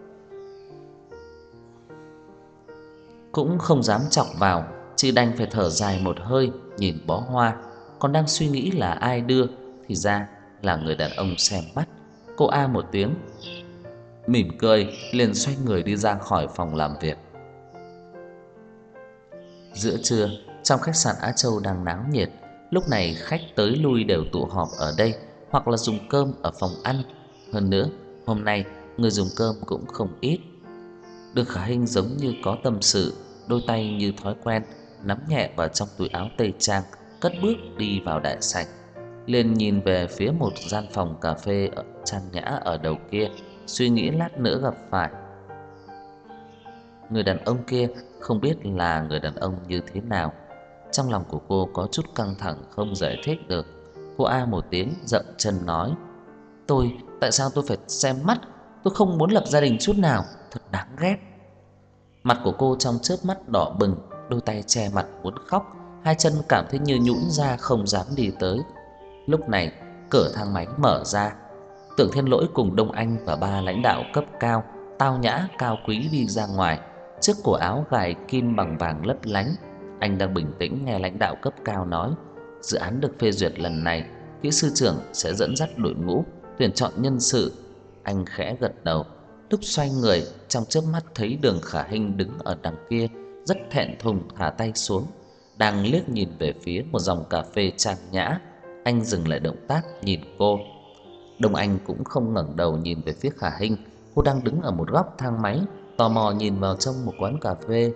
cũng không dám chọc vào, chỉ đành phải thở dài một hơi, nhìn bó hoa. Còn đang suy nghĩ là ai đưa, thì ra là người đàn ông xem mắt. Cô một tiếng, mỉm cười, liền xoay người đi ra khỏi phòng làm việc. Giữa trưa, Trong khách sạn Á Châu đang náo nhiệt, lúc này khách tới lui đều tụ họp ở đây hoặc là dùng cơm ở phòng ăn. Hơn nữa, hôm nay người dùng cơm cũng không ít. Đường Khả Hinh giống như có tâm sự, đôi tay như thói quen nắm nhẹ vào trong túi áo tây trang, cất bước đi vào đại sảnh. Liền nhìn về phía một gian phòng cà phê ở trang nhã ở đầu kia, suy nghĩ lát nữa gặp phải người đàn ông kia, không biết là người đàn ông như thế nào. Trong lòng của cô có chút căng thẳng không giải thích được. Cô a một tiếng dậm chân nói: tại sao tôi phải xem mắt? Tôi không muốn lập gia đình chút nào, thật đáng ghét." Mặt của cô trong chớp mắt đỏ bừng, đôi tay che mặt muốn khóc, hai chân cảm thấy như nhũn ra không dám đi tới. Lúc này, cửa thang máy mở ra. Tưởng Thiên Lỗi cùng Đông Anh và ba lãnh đạo cấp cao, tao nhã cao quý đi ra ngoài. Chiếc cổ áo gài kim bằng vàng lấp lánh. Anh đang bình tĩnh nghe lãnh đạo cấp cao nói: "Dự án được phê duyệt lần này, kỹ sư trưởng sẽ dẫn dắt đội ngũ tuyển chọn nhân sự." Anh khẽ gật đầu. Lúc xoay người, trong chớp mắt thấy Đường Khả Hinh đứng ở đằng kia, rất thẹn thùng thả tay xuống, đang liếc nhìn về phía một dòng cà phê trang nhã. Anh dừng lại động tác nhìn cô. Đông Anh cũng không ngẩng đầu nhìn về phía Khả Hinh, cô đang đứng ở một góc thang máy, tò mò nhìn vào trong một quán cà phê.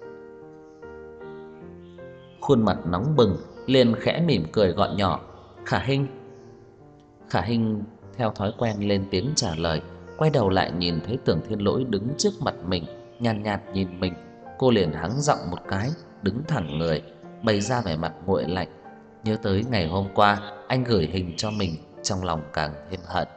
Khuôn mặt nóng bừng, liền khẽ mỉm cười gọn nhỏ: "Khả Hinh." Khả Hinh theo thói quen lên tiếng trả lời, quay đầu lại nhìn thấy Tưởng Thiên Lỗi đứng trước mặt mình, nhàn nhạt nhìn mình. Cô liền hắng giọng một cái, đứng thẳng người, bày ra vẻ mặt nguội lạnh. Nhớ tới ngày hôm qua anh gửi hình cho mình, trong lòng càng thêm hận.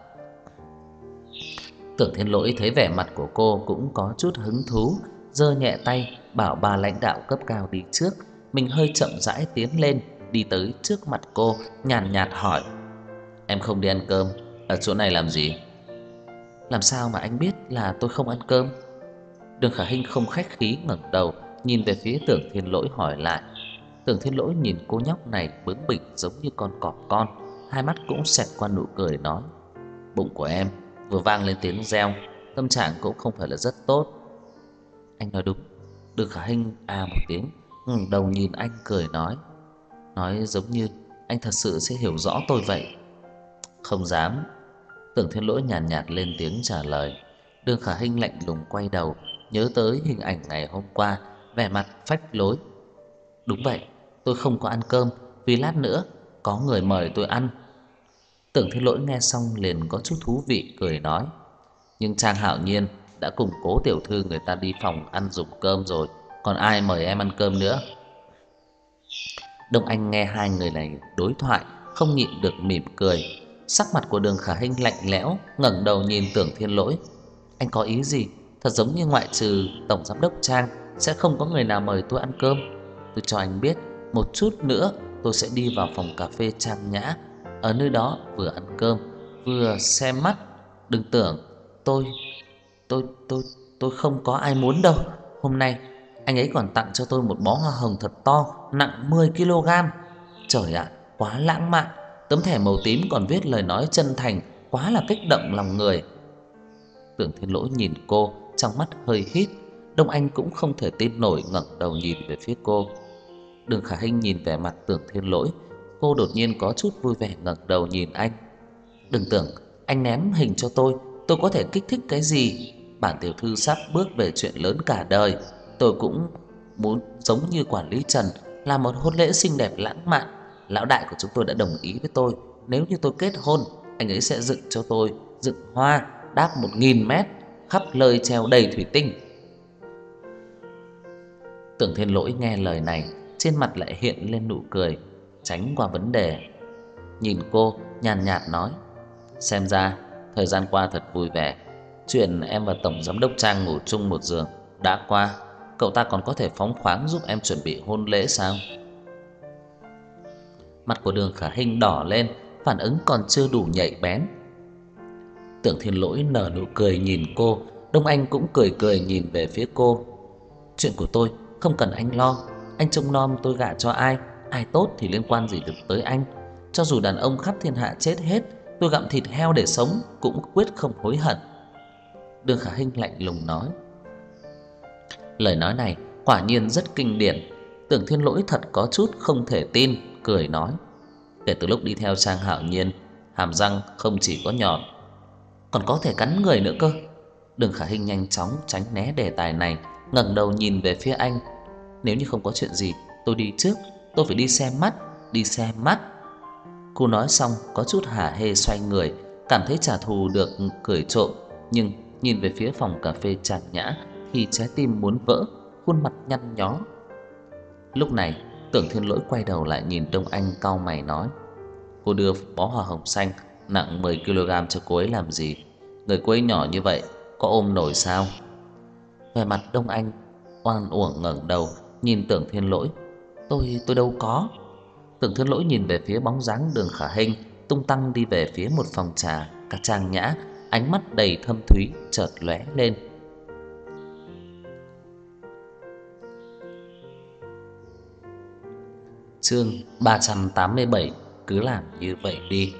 Tưởng Thiên Lỗi thấy vẻ mặt của cô cũng có chút hứng thú, giơ nhẹ tay bảo ba lãnh đạo cấp cao đi trước. Mình hơi chậm rãi tiến lên, đi tới trước mặt cô, nhàn nhạt hỏi: "Em không đi ăn cơm, ở chỗ này làm gì?" "Làm sao mà anh biết là tôi không ăn cơm?" Đường Khả Hinh không khách khí ngẩng đầu, nhìn về phía Tưởng Thiên Lỗi hỏi lại. Tưởng Thiên Lỗi nhìn cô nhóc này bướng bỉnh giống như con cọp con, hai mắt cũng xẹt qua nụ cười nói: "Bụng của em vừa vang lên tiếng reo, tâm trạng cũng không phải là rất tốt." "Anh nói đúng." Đường Khả Hinh à một tiếng, ngẩng đầu nhìn anh cười nói giống như anh thật sự sẽ hiểu rõ tôi vậy. "Không dám." Tưởng Thiên Lỗi nhàn nhạt lên tiếng trả lời. Đường Khả Hinh lạnh lùng quay đầu, nhớ tới hình ảnh ngày hôm qua, vẻ mặt phách lối. "Đúng vậy, tôi không có ăn cơm, vì lát nữa có người mời tôi ăn." Tưởng Thiên Lỗi nghe xong liền có chút thú vị cười nói: "Nhưng Trang Hạo Nhiên đã cùng Cố tiểu thư người ta đi phòng ăn dùng cơm rồi, còn ai mời em ăn cơm nữa?" Đông Anh nghe hai người này đối thoại, không nhịn được mỉm cười. Sắc mặt của Đường Khả Hinh lạnh lẽo, ngẩng đầu nhìn Tưởng Thiên Lỗi: "Anh có ý gì? Thật giống như ngoại trừ tổng giám đốc Trang sẽ không có người nào mời tôi ăn cơm. Tôi cho anh biết, một chút nữa tôi sẽ đi vào phòng cà phê Trang Nhã, ở nơi đó vừa ăn cơm vừa xem mắt. Đừng tưởng tôi tôi tôi tôi không có ai muốn đâu. Hôm nay anh ấy còn tặng cho tôi một bó hoa hồng thật to, nặng 10 kg. Trời ạ, quá lãng mạn. Tấm thẻ màu tím còn viết lời nói chân thành, quá là kích động lòng người." Tưởng Thiên Lỗi nhìn cô, trong mắt hơi hít. Đông Anh cũng không thể tin nổi, ngẩng đầu nhìn về phía cô. Đường Khả Hinh nhìn vẻ mặt Tưởng Thiên Lỗi, cô đột nhiên có chút vui vẻ ngẩng đầu nhìn anh. "Đừng tưởng anh ném hình cho tôi có thể kích thích cái gì. Bản tiểu thư sắp bước về chuyện lớn cả đời, tôi cũng muốn giống như quản lý Trần, làm một hôn lễ xinh đẹp lãng mạn. Lão đại của chúng tôi đã đồng ý với tôi, nếu như tôi kết hôn, anh ấy sẽ dựng cho tôi dựng hoa đáp 1000 mét, khắp nơi treo đầy thủy tinh." Tưởng Thiên Lỗi nghe lời này, trên mặt lại hiện lên nụ cười, tránh qua vấn đề. Nhìn cô, nhàn nhạt nói: "Xem ra thời gian qua thật vui vẻ. Chuyện em và tổng giám đốc Trang ngủ chung một giường đã qua, cậu ta còn có thể phóng khoáng giúp em chuẩn bị hôn lễ sao?" Mặt của Đường Khả Hinh đỏ lên, phản ứng còn chưa đủ nhạy bén. Tưởng Thiên Lỗi nở nụ cười nhìn cô, Đông Anh cũng cười cười nhìn về phía cô. "Chuyện của tôi không cần anh lo, anh trông nom tôi gả cho ai, ai tốt thì liên quan gì được tới anh. Cho dù đàn ông khắp thiên hạ chết hết, tôi gặm thịt heo để sống cũng quyết không hối hận." Đường Khả Hinh lạnh lùng nói. Lời nói này quả nhiên rất kinh điển. Tưởng Thiên Lỗi thật có chút không thể tin, cười nói: "Kể từ lúc đi theo Trang Hạo Nhiên, hàm răng không chỉ có nhọn, còn có thể cắn người nữa cơ." Đường Khả Hinh nhanh chóng tránh né đề tài này, ngẩng đầu nhìn về phía anh. "Nếu như không có chuyện gì, tôi đi trước, tôi phải đi xem mắt, đi xem mắt." Cô nói xong có chút hả hê xoay người, cảm thấy trả thù được cười trộm, nhưng nhìn về phía phòng cà phê Trang Nhã thì trái tim muốn vỡ, khuôn mặt nhăn nhó. Lúc này, Tưởng Thiên Lỗi quay đầu lại nhìn Đông Anh cau mày nói: "Cô đưa bó hoa hồng xanh nặng 10 kg cho cô ấy làm gì? Người cô ấy nhỏ như vậy, có ôm nổi sao?" Vẻ mặt Đông Anh oan uổng ngẩng đầu nhìn Tưởng Thiên Lỗi: Tôi đâu có." Tưởng Thiên Lỗi nhìn về phía bóng dáng Đường Khả Hinh tung tăng đi về phía một phòng trà cả Trang Nhã, ánh mắt đầy thâm thúy chợt lóe lên. Chương 387: cứ làm như vậy đi.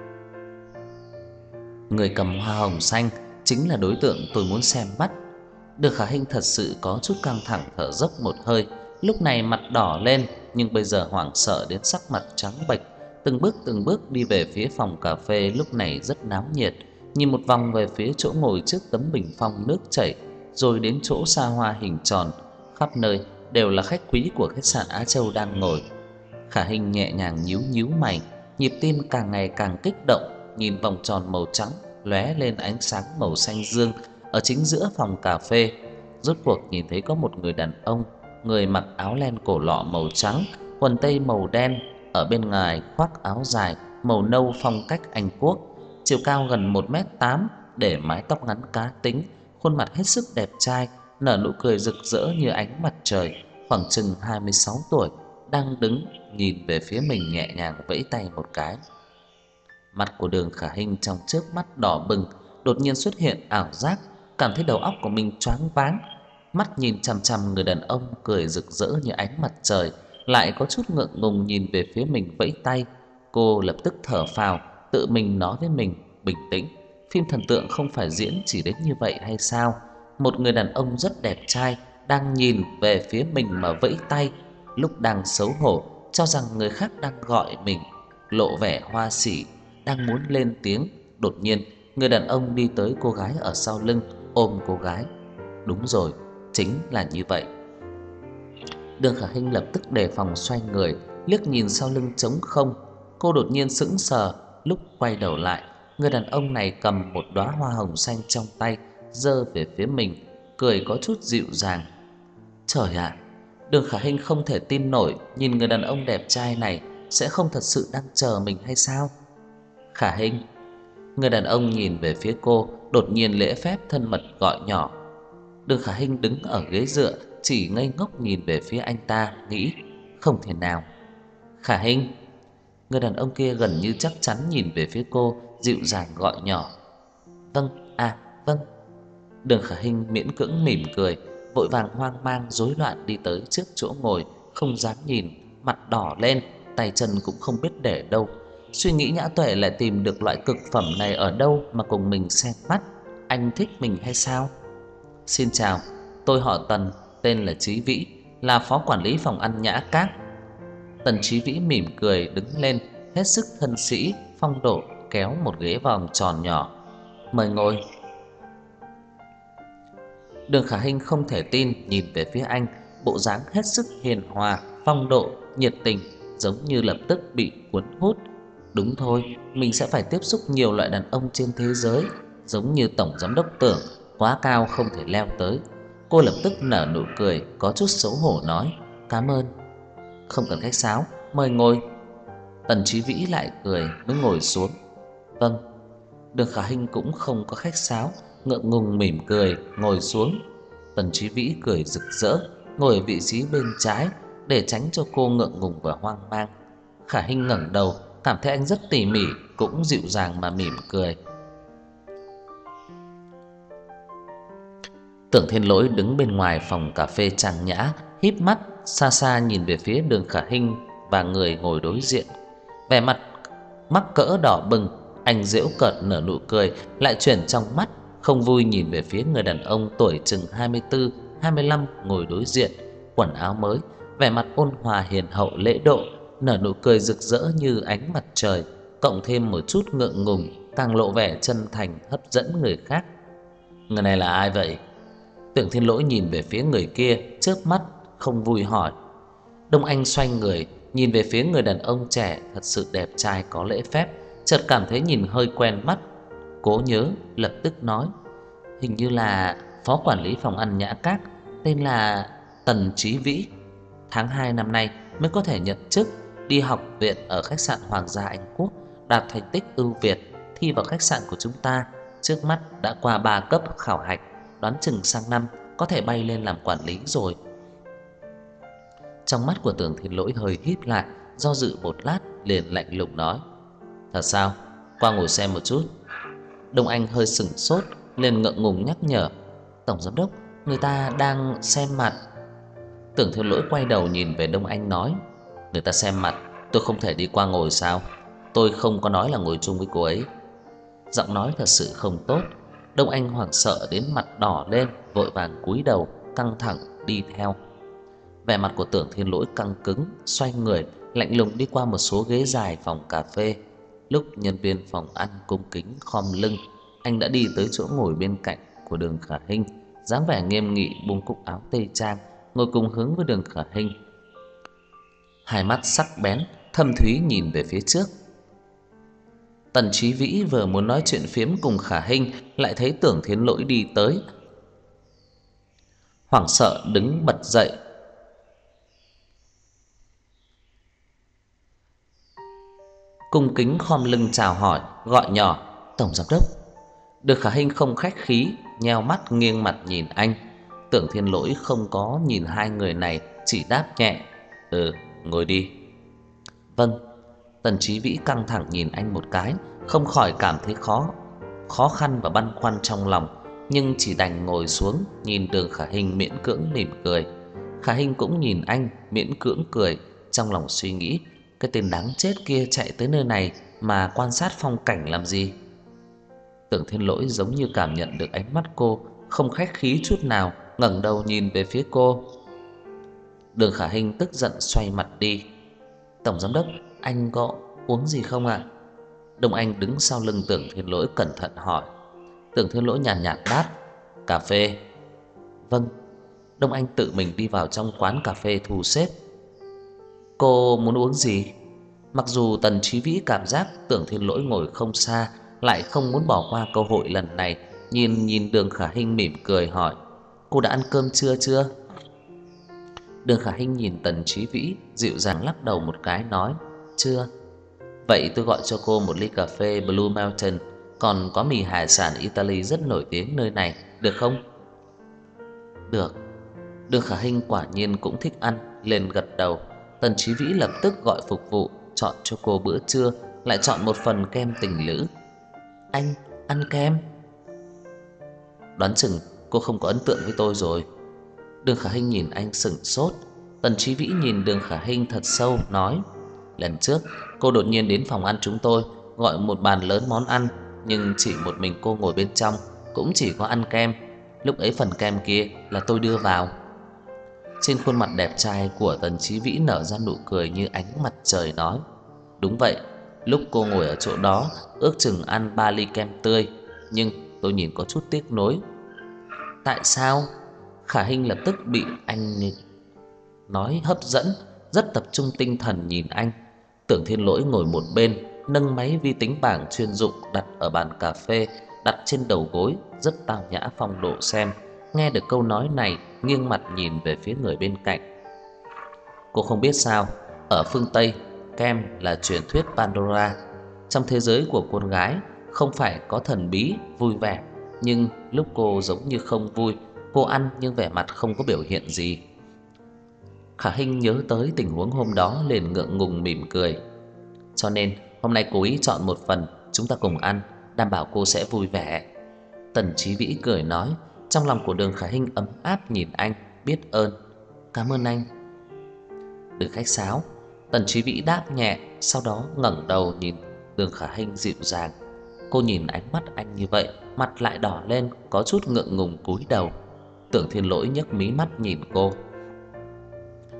Người cầm hoa hồng xanh chính là đối tượng tôi muốn xem mắt. Đường Khả Hinh thật sự có chút căng thẳng, thở dốc một hơi, lúc này mặt đỏ lên nhưng bây giờ hoảng sợ đến sắc mặt trắng bệch, từng bước đi về phía phòng cà phê lúc này rất náo nhiệt, nhìn một vòng về phía chỗ ngồi trước tấm bình phong nước chảy, rồi đến chỗ xa hoa hình tròn, khắp nơi đều là khách quý của khách sạn Á Châu đang ngồi. Khả Hinh nhẹ nhàng nhíu nhíu mày, nhịp tim càng ngày càng kích động, nhìn vòng tròn màu trắng lóe lên ánh sáng màu xanh dương ở chính giữa phòng cà phê. Rốt cuộc nhìn thấy có một người đàn ông, người mặc áo len cổ lọ màu trắng, quần tây màu đen, ở bên ngoài khoác áo dài màu nâu phong cách Anh Quốc, chiều cao gần 1m8, để mái tóc ngắn cá tính, khuôn mặt hết sức đẹp trai, nở nụ cười rực rỡ như ánh mặt trời, khoảng chừng 26 tuổi, đang đứng nhìn về phía mình nhẹ nhàng vẫy tay một cái. Mặt của Đường Khả Hinh trong chớp mắt đỏ bừng, đột nhiên xuất hiện ảo giác, cảm thấy đầu óc của mình choáng váng. Mắt nhìn chằm chằm người đàn ông cười rực rỡ như ánh mặt trời, lại có chút ngượng ngùng nhìn về phía mình vẫy tay. Cô lập tức thở phào, tự mình nói với mình bình tĩnh, phim thần tượng không phải diễn chỉ đến như vậy hay sao? Một người đàn ông rất đẹp trai đang nhìn về phía mình mà vẫy tay, lúc đang xấu hổ cho rằng người khác đang gọi mình, lộ vẻ hoa sỉ, đang muốn lên tiếng, đột nhiên người đàn ông đi tới cô gái ở sau lưng, ôm cô gái. Đúng rồi, chính là như vậy. Đường Khả Hinh lập tức đề phòng xoay người, liếc nhìn sau lưng trống không. Cô đột nhiên sững sờ, lúc quay đầu lại, người đàn ông này cầm một đóa hoa hồng xanh trong tay, giơ về phía mình, cười có chút dịu dàng. Trời ạ, Đường Khả Hinh không thể tin nổi, nhìn người đàn ông đẹp trai này sẽ không thật sự đang chờ mình hay sao? Khả Hinh. Người đàn ông nhìn về phía cô, đột nhiên lễ phép thân mật gọi nhỏ. Đường Khả Hinh đứng ở ghế dựa, chỉ ngây ngốc nhìn về phía anh ta, nghĩ không thể nào. Khả Hinh. Người đàn ông kia gần như chắc chắn nhìn về phía cô, dịu dàng gọi nhỏ. Vâng, vâng. Đường Khả Hinh miễn cưỡng mỉm cười, vội vàng hoang mang rối loạn đi tới trước chỗ ngồi, không dám nhìn, mặt đỏ lên, tay chân cũng không biết để đâu. Suy nghĩ nhã tuệ lại tìm được loại cực phẩm này ở đâu mà cùng mình xem mắt. Anh thích mình hay sao? Xin chào, tôi họ Tần, tên là Chí Vĩ, là phó quản lý phòng ăn Nhã Các. Tần Chí Vĩ mỉm cười đứng lên, hết sức thân sĩ, phong độ, kéo một ghế vòng tròn nhỏ. Mời ngồi. Đường Khả Hinh không thể tin nhìn về phía anh, bộ dáng hết sức hiền hòa, phong độ, nhiệt tình, giống như lập tức bị cuốn hút. Đúng thôi, mình sẽ phải tiếp xúc nhiều loại đàn ông trên thế giới, giống như tổng giám đốc Tưởng, quá cao không thể leo tới. Cô lập tức nở nụ cười, có chút xấu hổ nói: "Cảm ơn." "Không cần khách sáo, mời ngồi." Tần Chí Vĩ lại cười mới ngồi xuống. "Vâng." Đường Khả Hinh cũng không có khách sáo, ngượng ngùng mỉm cười ngồi xuống. Tần Chí Vĩ cười rực rỡ, ngồi ở vị trí bên trái để tránh cho cô ngượng ngùng và hoang mang. Khả Hinh ngẩng đầu, cảm thấy anh rất tỉ mỉ, cũng dịu dàng mà mỉm cười. Tưởng Thiên Lỗi đứng bên ngoài phòng cà phê Trang Nhã, híp mắt xa xa nhìn về phía Đường Khả Hinh và người ngồi đối diện. Vẻ mặt mắc cỡ đỏ bừng, anh giễu cợt nở nụ cười, lại chuyển trong mắt không vui nhìn về phía người đàn ông tuổi chừng 24, 25 ngồi đối diện, quần áo mới, vẻ mặt ôn hòa hiền hậu lễ độ, nở nụ cười rực rỡ như ánh mặt trời, cộng thêm một chút ngượng ngùng, càng lộ vẻ chân thành hấp dẫn người khác. Người này là ai vậy? Tưởng Thiên Lỗi nhìn về phía người kia, chớp mắt không vui hỏi. Đông Anh xoay người, nhìn về phía người đàn ông trẻ thật sự đẹp trai có lễ phép, chợt cảm thấy nhìn hơi quen mắt. Cố nhớ, lập tức nói: "Hình như là phó quản lý phòng ăn Nhã Các, tên là Tần Chí Vĩ. Tháng 2 năm nay mới có thể nhận chức, đi học viện ở khách sạn Hoàng gia Anh Quốc, đạt thành tích ưu việt, thi vào khách sạn của chúng ta, trước mắt đã qua 3 cấp khảo hạch, đoán chừng sang năm có thể bay lên làm quản lý rồi." Trong mắt của Tưởng Thiên Lỗi hơi híp lại, do dự một lát liền lạnh lùng nói: "Thật sao? Qua ngồi xem một chút." Đông Anh hơi sững sốt, liền ngượng ngùng nhắc nhở: "Tổng giám đốc, người ta đang xem mặt." Tưởng Thiên Lỗi quay đầu nhìn về Đông Anh nói: "Người ta xem mặt, tôi không thể đi qua ngồi sao? Tôi không có nói là ngồi chung với cô ấy." Giọng nói thật sự không tốt. Đông Anh hoảng sợ đến mặt đỏ lên, vội vàng cúi đầu, căng thẳng đi theo. Vẻ mặt của Tưởng Thiên Lỗi căng cứng, xoay người, lạnh lùng đi qua một số ghế dài phòng cà phê. Lúc nhân viên phòng ăn cung kính khom lưng, anh đã đi tới chỗ ngồi bên cạnh của Đường Khả Hinh, dáng vẻ nghiêm nghị buông cúc áo tây trang, ngồi cùng hướng với Đường Khả Hinh. Hai mắt sắc bén, thâm thúy nhìn về phía trước. Tần Chí Vĩ vừa muốn nói chuyện phiếm cùng Khả Hinh, lại thấy Tưởng Thiên Lỗi đi tới, hoảng sợ đứng bật dậy. Cung kính khom lưng chào hỏi, gọi nhỏ: "Tổng giám đốc." Được Khả Hinh không khách khí, nheo mắt nghiêng mặt nhìn anh. Tưởng Thiên Lỗi không có nhìn hai người này, chỉ đáp nhẹ: "Ừ, ngồi đi." "Vâng." Tần Chí Vĩ căng thẳng nhìn anh một cái, không khỏi cảm thấy khó khăn và băn khoăn trong lòng, nhưng chỉ đành ngồi xuống, nhìn Đường Khả Hinh miễn cưỡng mỉm cười. Khả Hinh cũng nhìn anh, miễn cưỡng cười, trong lòng suy nghĩ: cái tên đáng chết kia chạy tới nơi này mà quan sát phong cảnh làm gì? Tưởng Thiên Lỗi giống như cảm nhận được ánh mắt cô, không khách khí chút nào, ngẩng đầu nhìn về phía cô. Đường Khả Hinh tức giận xoay mặt đi. "Tổng giám đốc, anh có uống gì không ạ?" Đông Anh đứng sau lưng Tưởng Thiên Lỗi cẩn thận hỏi. Tưởng Thiên Lỗi nhàn nhạt đáp: "Cà phê." "Vâng." Đông Anh tự mình đi vào trong quán cà phê thu xếp. "Cô muốn uống gì?" Mặc dù Tần Chí Vĩ cảm giác Tưởng Thiên Lỗi ngồi không xa, lại không muốn bỏ qua cơ hội lần này, nhìn Đường Khả Hinh mỉm cười hỏi: "Cô đã ăn cơm trưa chưa?" Đường Khả Hinh nhìn Tần Chí Vĩ, dịu dàng lắc đầu một cái nói: "Chưa." "Vậy tôi gọi cho cô một ly cà phê Blue Mountain, còn có mì hải sản Italy rất nổi tiếng nơi này, được không?" "Được." Đường Khả Hinh quả nhiên cũng thích ăn, liền gật đầu. Tần Chí Vĩ lập tức gọi phục vụ chọn cho cô bữa trưa, lại chọn một phần kem tình lữ. "Anh ăn kem?" "Đoán chừng cô không có ấn tượng với tôi rồi." Đường Khả Hinh nhìn anh sững sốt. Tần Chí Vĩ nhìn Đường Khả Hinh thật sâu nói: "Lần trước cô đột nhiên đến phòng ăn chúng tôi, gọi một bàn lớn món ăn, nhưng chỉ một mình cô ngồi bên trong, cũng chỉ có ăn kem. Lúc ấy phần kem kia là tôi đưa vào." Trên khuôn mặt đẹp trai của Tần Chí Vĩ nở ra nụ cười như ánh mặt trời nói: "Đúng vậy, lúc cô ngồi ở chỗ đó, ước chừng ăn 3 ly kem tươi, nhưng tôi nhìn có chút tiếc nuối." "Tại sao?" Khả Hinh lập tức bị anh nói hấp dẫn, rất tập trung tinh thần nhìn anh. Tưởng Thiên Lỗi ngồi một bên, nâng máy vi tính bảng chuyên dụng đặt ở bàn cà phê, đặt trên đầu gối, rất tao nhã phong độ xem. Nghe được câu nói này, nghiêng mặt nhìn về phía người bên cạnh. "Cô không biết sao, ở phương Tây, kem là truyền thuyết Pandora. Trong thế giới của con gái, không phải có thần bí, vui vẻ, nhưng lúc cô giống như không vui, cô ăn nhưng vẻ mặt không có biểu hiện gì." Khả Hinh nhớ tới tình huống hôm đó liền ngượng ngùng mỉm cười. "Cho nên hôm nay cố ý chọn một phần, chúng ta cùng ăn, đảm bảo cô sẽ vui vẻ." Tần Chí Vĩ cười nói. Trong lòng của Đường Khả Hinh ấm áp nhìn anh, biết ơn: "Cảm ơn anh." "Đừng khách sáo." Tần Chí Vĩ đáp nhẹ, sau đó ngẩng đầu nhìn Đường Khả Hinh dịu dàng. Cô nhìn ánh mắt anh như vậy, mặt lại đỏ lên, có chút ngượng ngùng cúi đầu. Tưởng Thiên Lỗi nhấc mí mắt nhìn cô.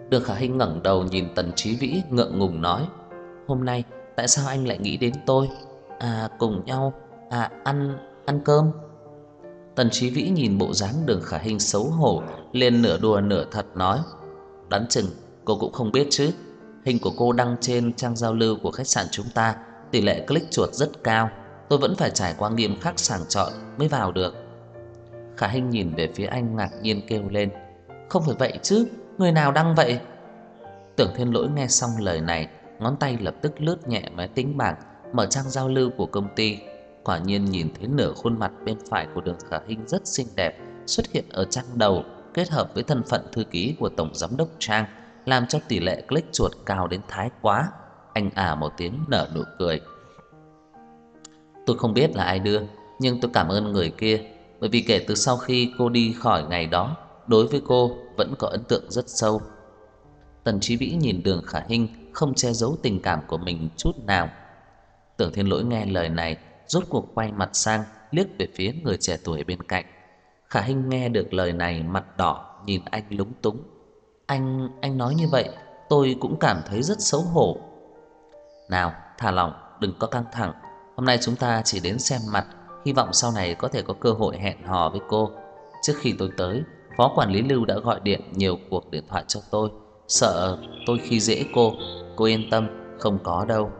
Đường Khả Hinh ngẩng đầu nhìn Tần Chí Vĩ ngượng ngùng nói: "Hôm nay tại sao anh lại nghĩ đến tôi? Cùng nhau ăn ăn cơm." Tần Chí Vĩ nhìn bộ dáng Đường Khả Hinh xấu hổ, liền nửa đùa nửa thật nói: "Đoán chừng cô cũng không biết chứ, hình của cô đăng trên trang giao lưu của khách sạn chúng ta, tỷ lệ click chuột rất cao, tôi vẫn phải trải qua nghiêm khắc sàng chọn mới vào được." Khả Hinh nhìn về phía anh ngạc nhiên kêu lên: "Không phải vậy chứ, người nào đăng vậy?" Tưởng Thiên Lỗi nghe xong lời này, ngón tay lập tức lướt nhẹ máy tính bảng, mở trang giao lưu của công ty. Quả nhiên nhìn thấy nửa khuôn mặt bên phải của Đường Khả Hinh rất xinh đẹp xuất hiện ở trang đầu, kết hợp với thân phận thư ký của tổng giám đốc Trang, làm cho tỷ lệ click chuột cao đến thái quá. Anh một tiếng nở nụ cười. "Tôi không biết là ai đưa, nhưng tôi cảm ơn người kia, bởi vì kể từ sau khi cô đi khỏi ngày đó, đối với cô vẫn có ấn tượng rất sâu." Tần Chí Vĩ nhìn Đường Khả Hinh không che giấu tình cảm của mình chút nào. Tưởng Thiên Lỗi nghe lời này, rốt cuộc quay mặt sang liếc về phía người trẻ tuổi bên cạnh. Khả Hinh nghe được lời này mặt đỏ nhìn anh lúng túng. Anh nói như vậy, tôi cũng cảm thấy rất xấu hổ." "Nào, thả lỏng, đừng có căng thẳng. Hôm nay chúng ta chỉ đến xem mặt, hy vọng sau này có thể có cơ hội hẹn hò với cô. Trước khi tôi tới, phó quản lý Lưu đã gọi điện nhiều cuộc điện thoại cho tôi, sợ tôi khi dễ cô yên tâm, không có đâu."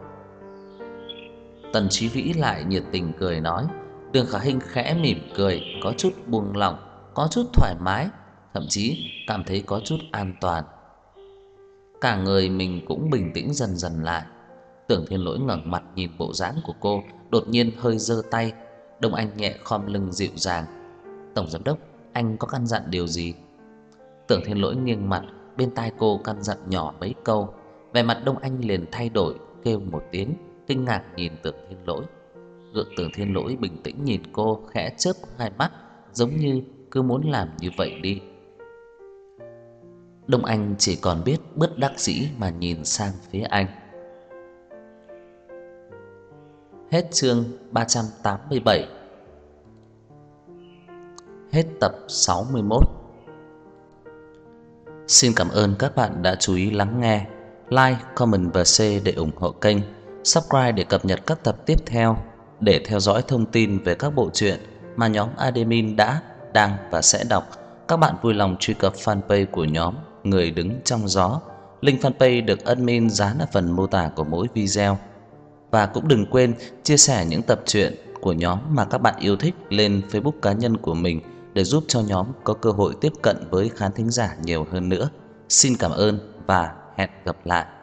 Tần Chí Vĩ lại nhiệt tình cười nói. Đường Khả Hinh khẽ mỉm cười, có chút buông lỏng, có chút thoải mái, thậm chí cảm thấy có chút an toàn. Cả người mình cũng bình tĩnh dần dần lại. Tưởng Thiên Lỗi ngẩng mặt nhìn bộ dáng của cô, đột nhiên hơi giơ tay. Đông Anh nhẹ khom lưng dịu dàng: "Tổng giám đốc, anh có căn dặn điều gì?" Tưởng Thiên Lỗi nghiêng mặt, bên tai cô căn dặn nhỏ mấy câu. Vẻ mặt Đông Anh liền thay đổi, kêu một tiếng, kinh ngạc nhìn Tưởng Thiên Lỗi. Tưởng Thiên Lỗi bình tĩnh nhìn cô, khẽ chớp hai mắt, giống như cứ muốn làm như vậy đi. Đông Anh chỉ còn biết bất đắc dĩ mà nhìn sang phía anh. Hết chương 387. Hết tập 61. Xin cảm ơn các bạn đã chú ý lắng nghe. Like, comment và share để ủng hộ kênh. Subscribe để cập nhật các tập tiếp theo. Để theo dõi thông tin về các bộ truyện mà nhóm admin đã, đang và sẽ đọc, các bạn vui lòng truy cập fanpage của nhóm Người Đứng Trong Gió. Link fanpage được admin dán ở phần mô tả của mỗi video. Và cũng đừng quên chia sẻ những tập truyện của nhóm mà các bạn yêu thích lên Facebook cá nhân của mình để giúp cho nhóm có cơ hội tiếp cận với khán thính giả nhiều hơn nữa. Xin cảm ơn và hẹn gặp lại.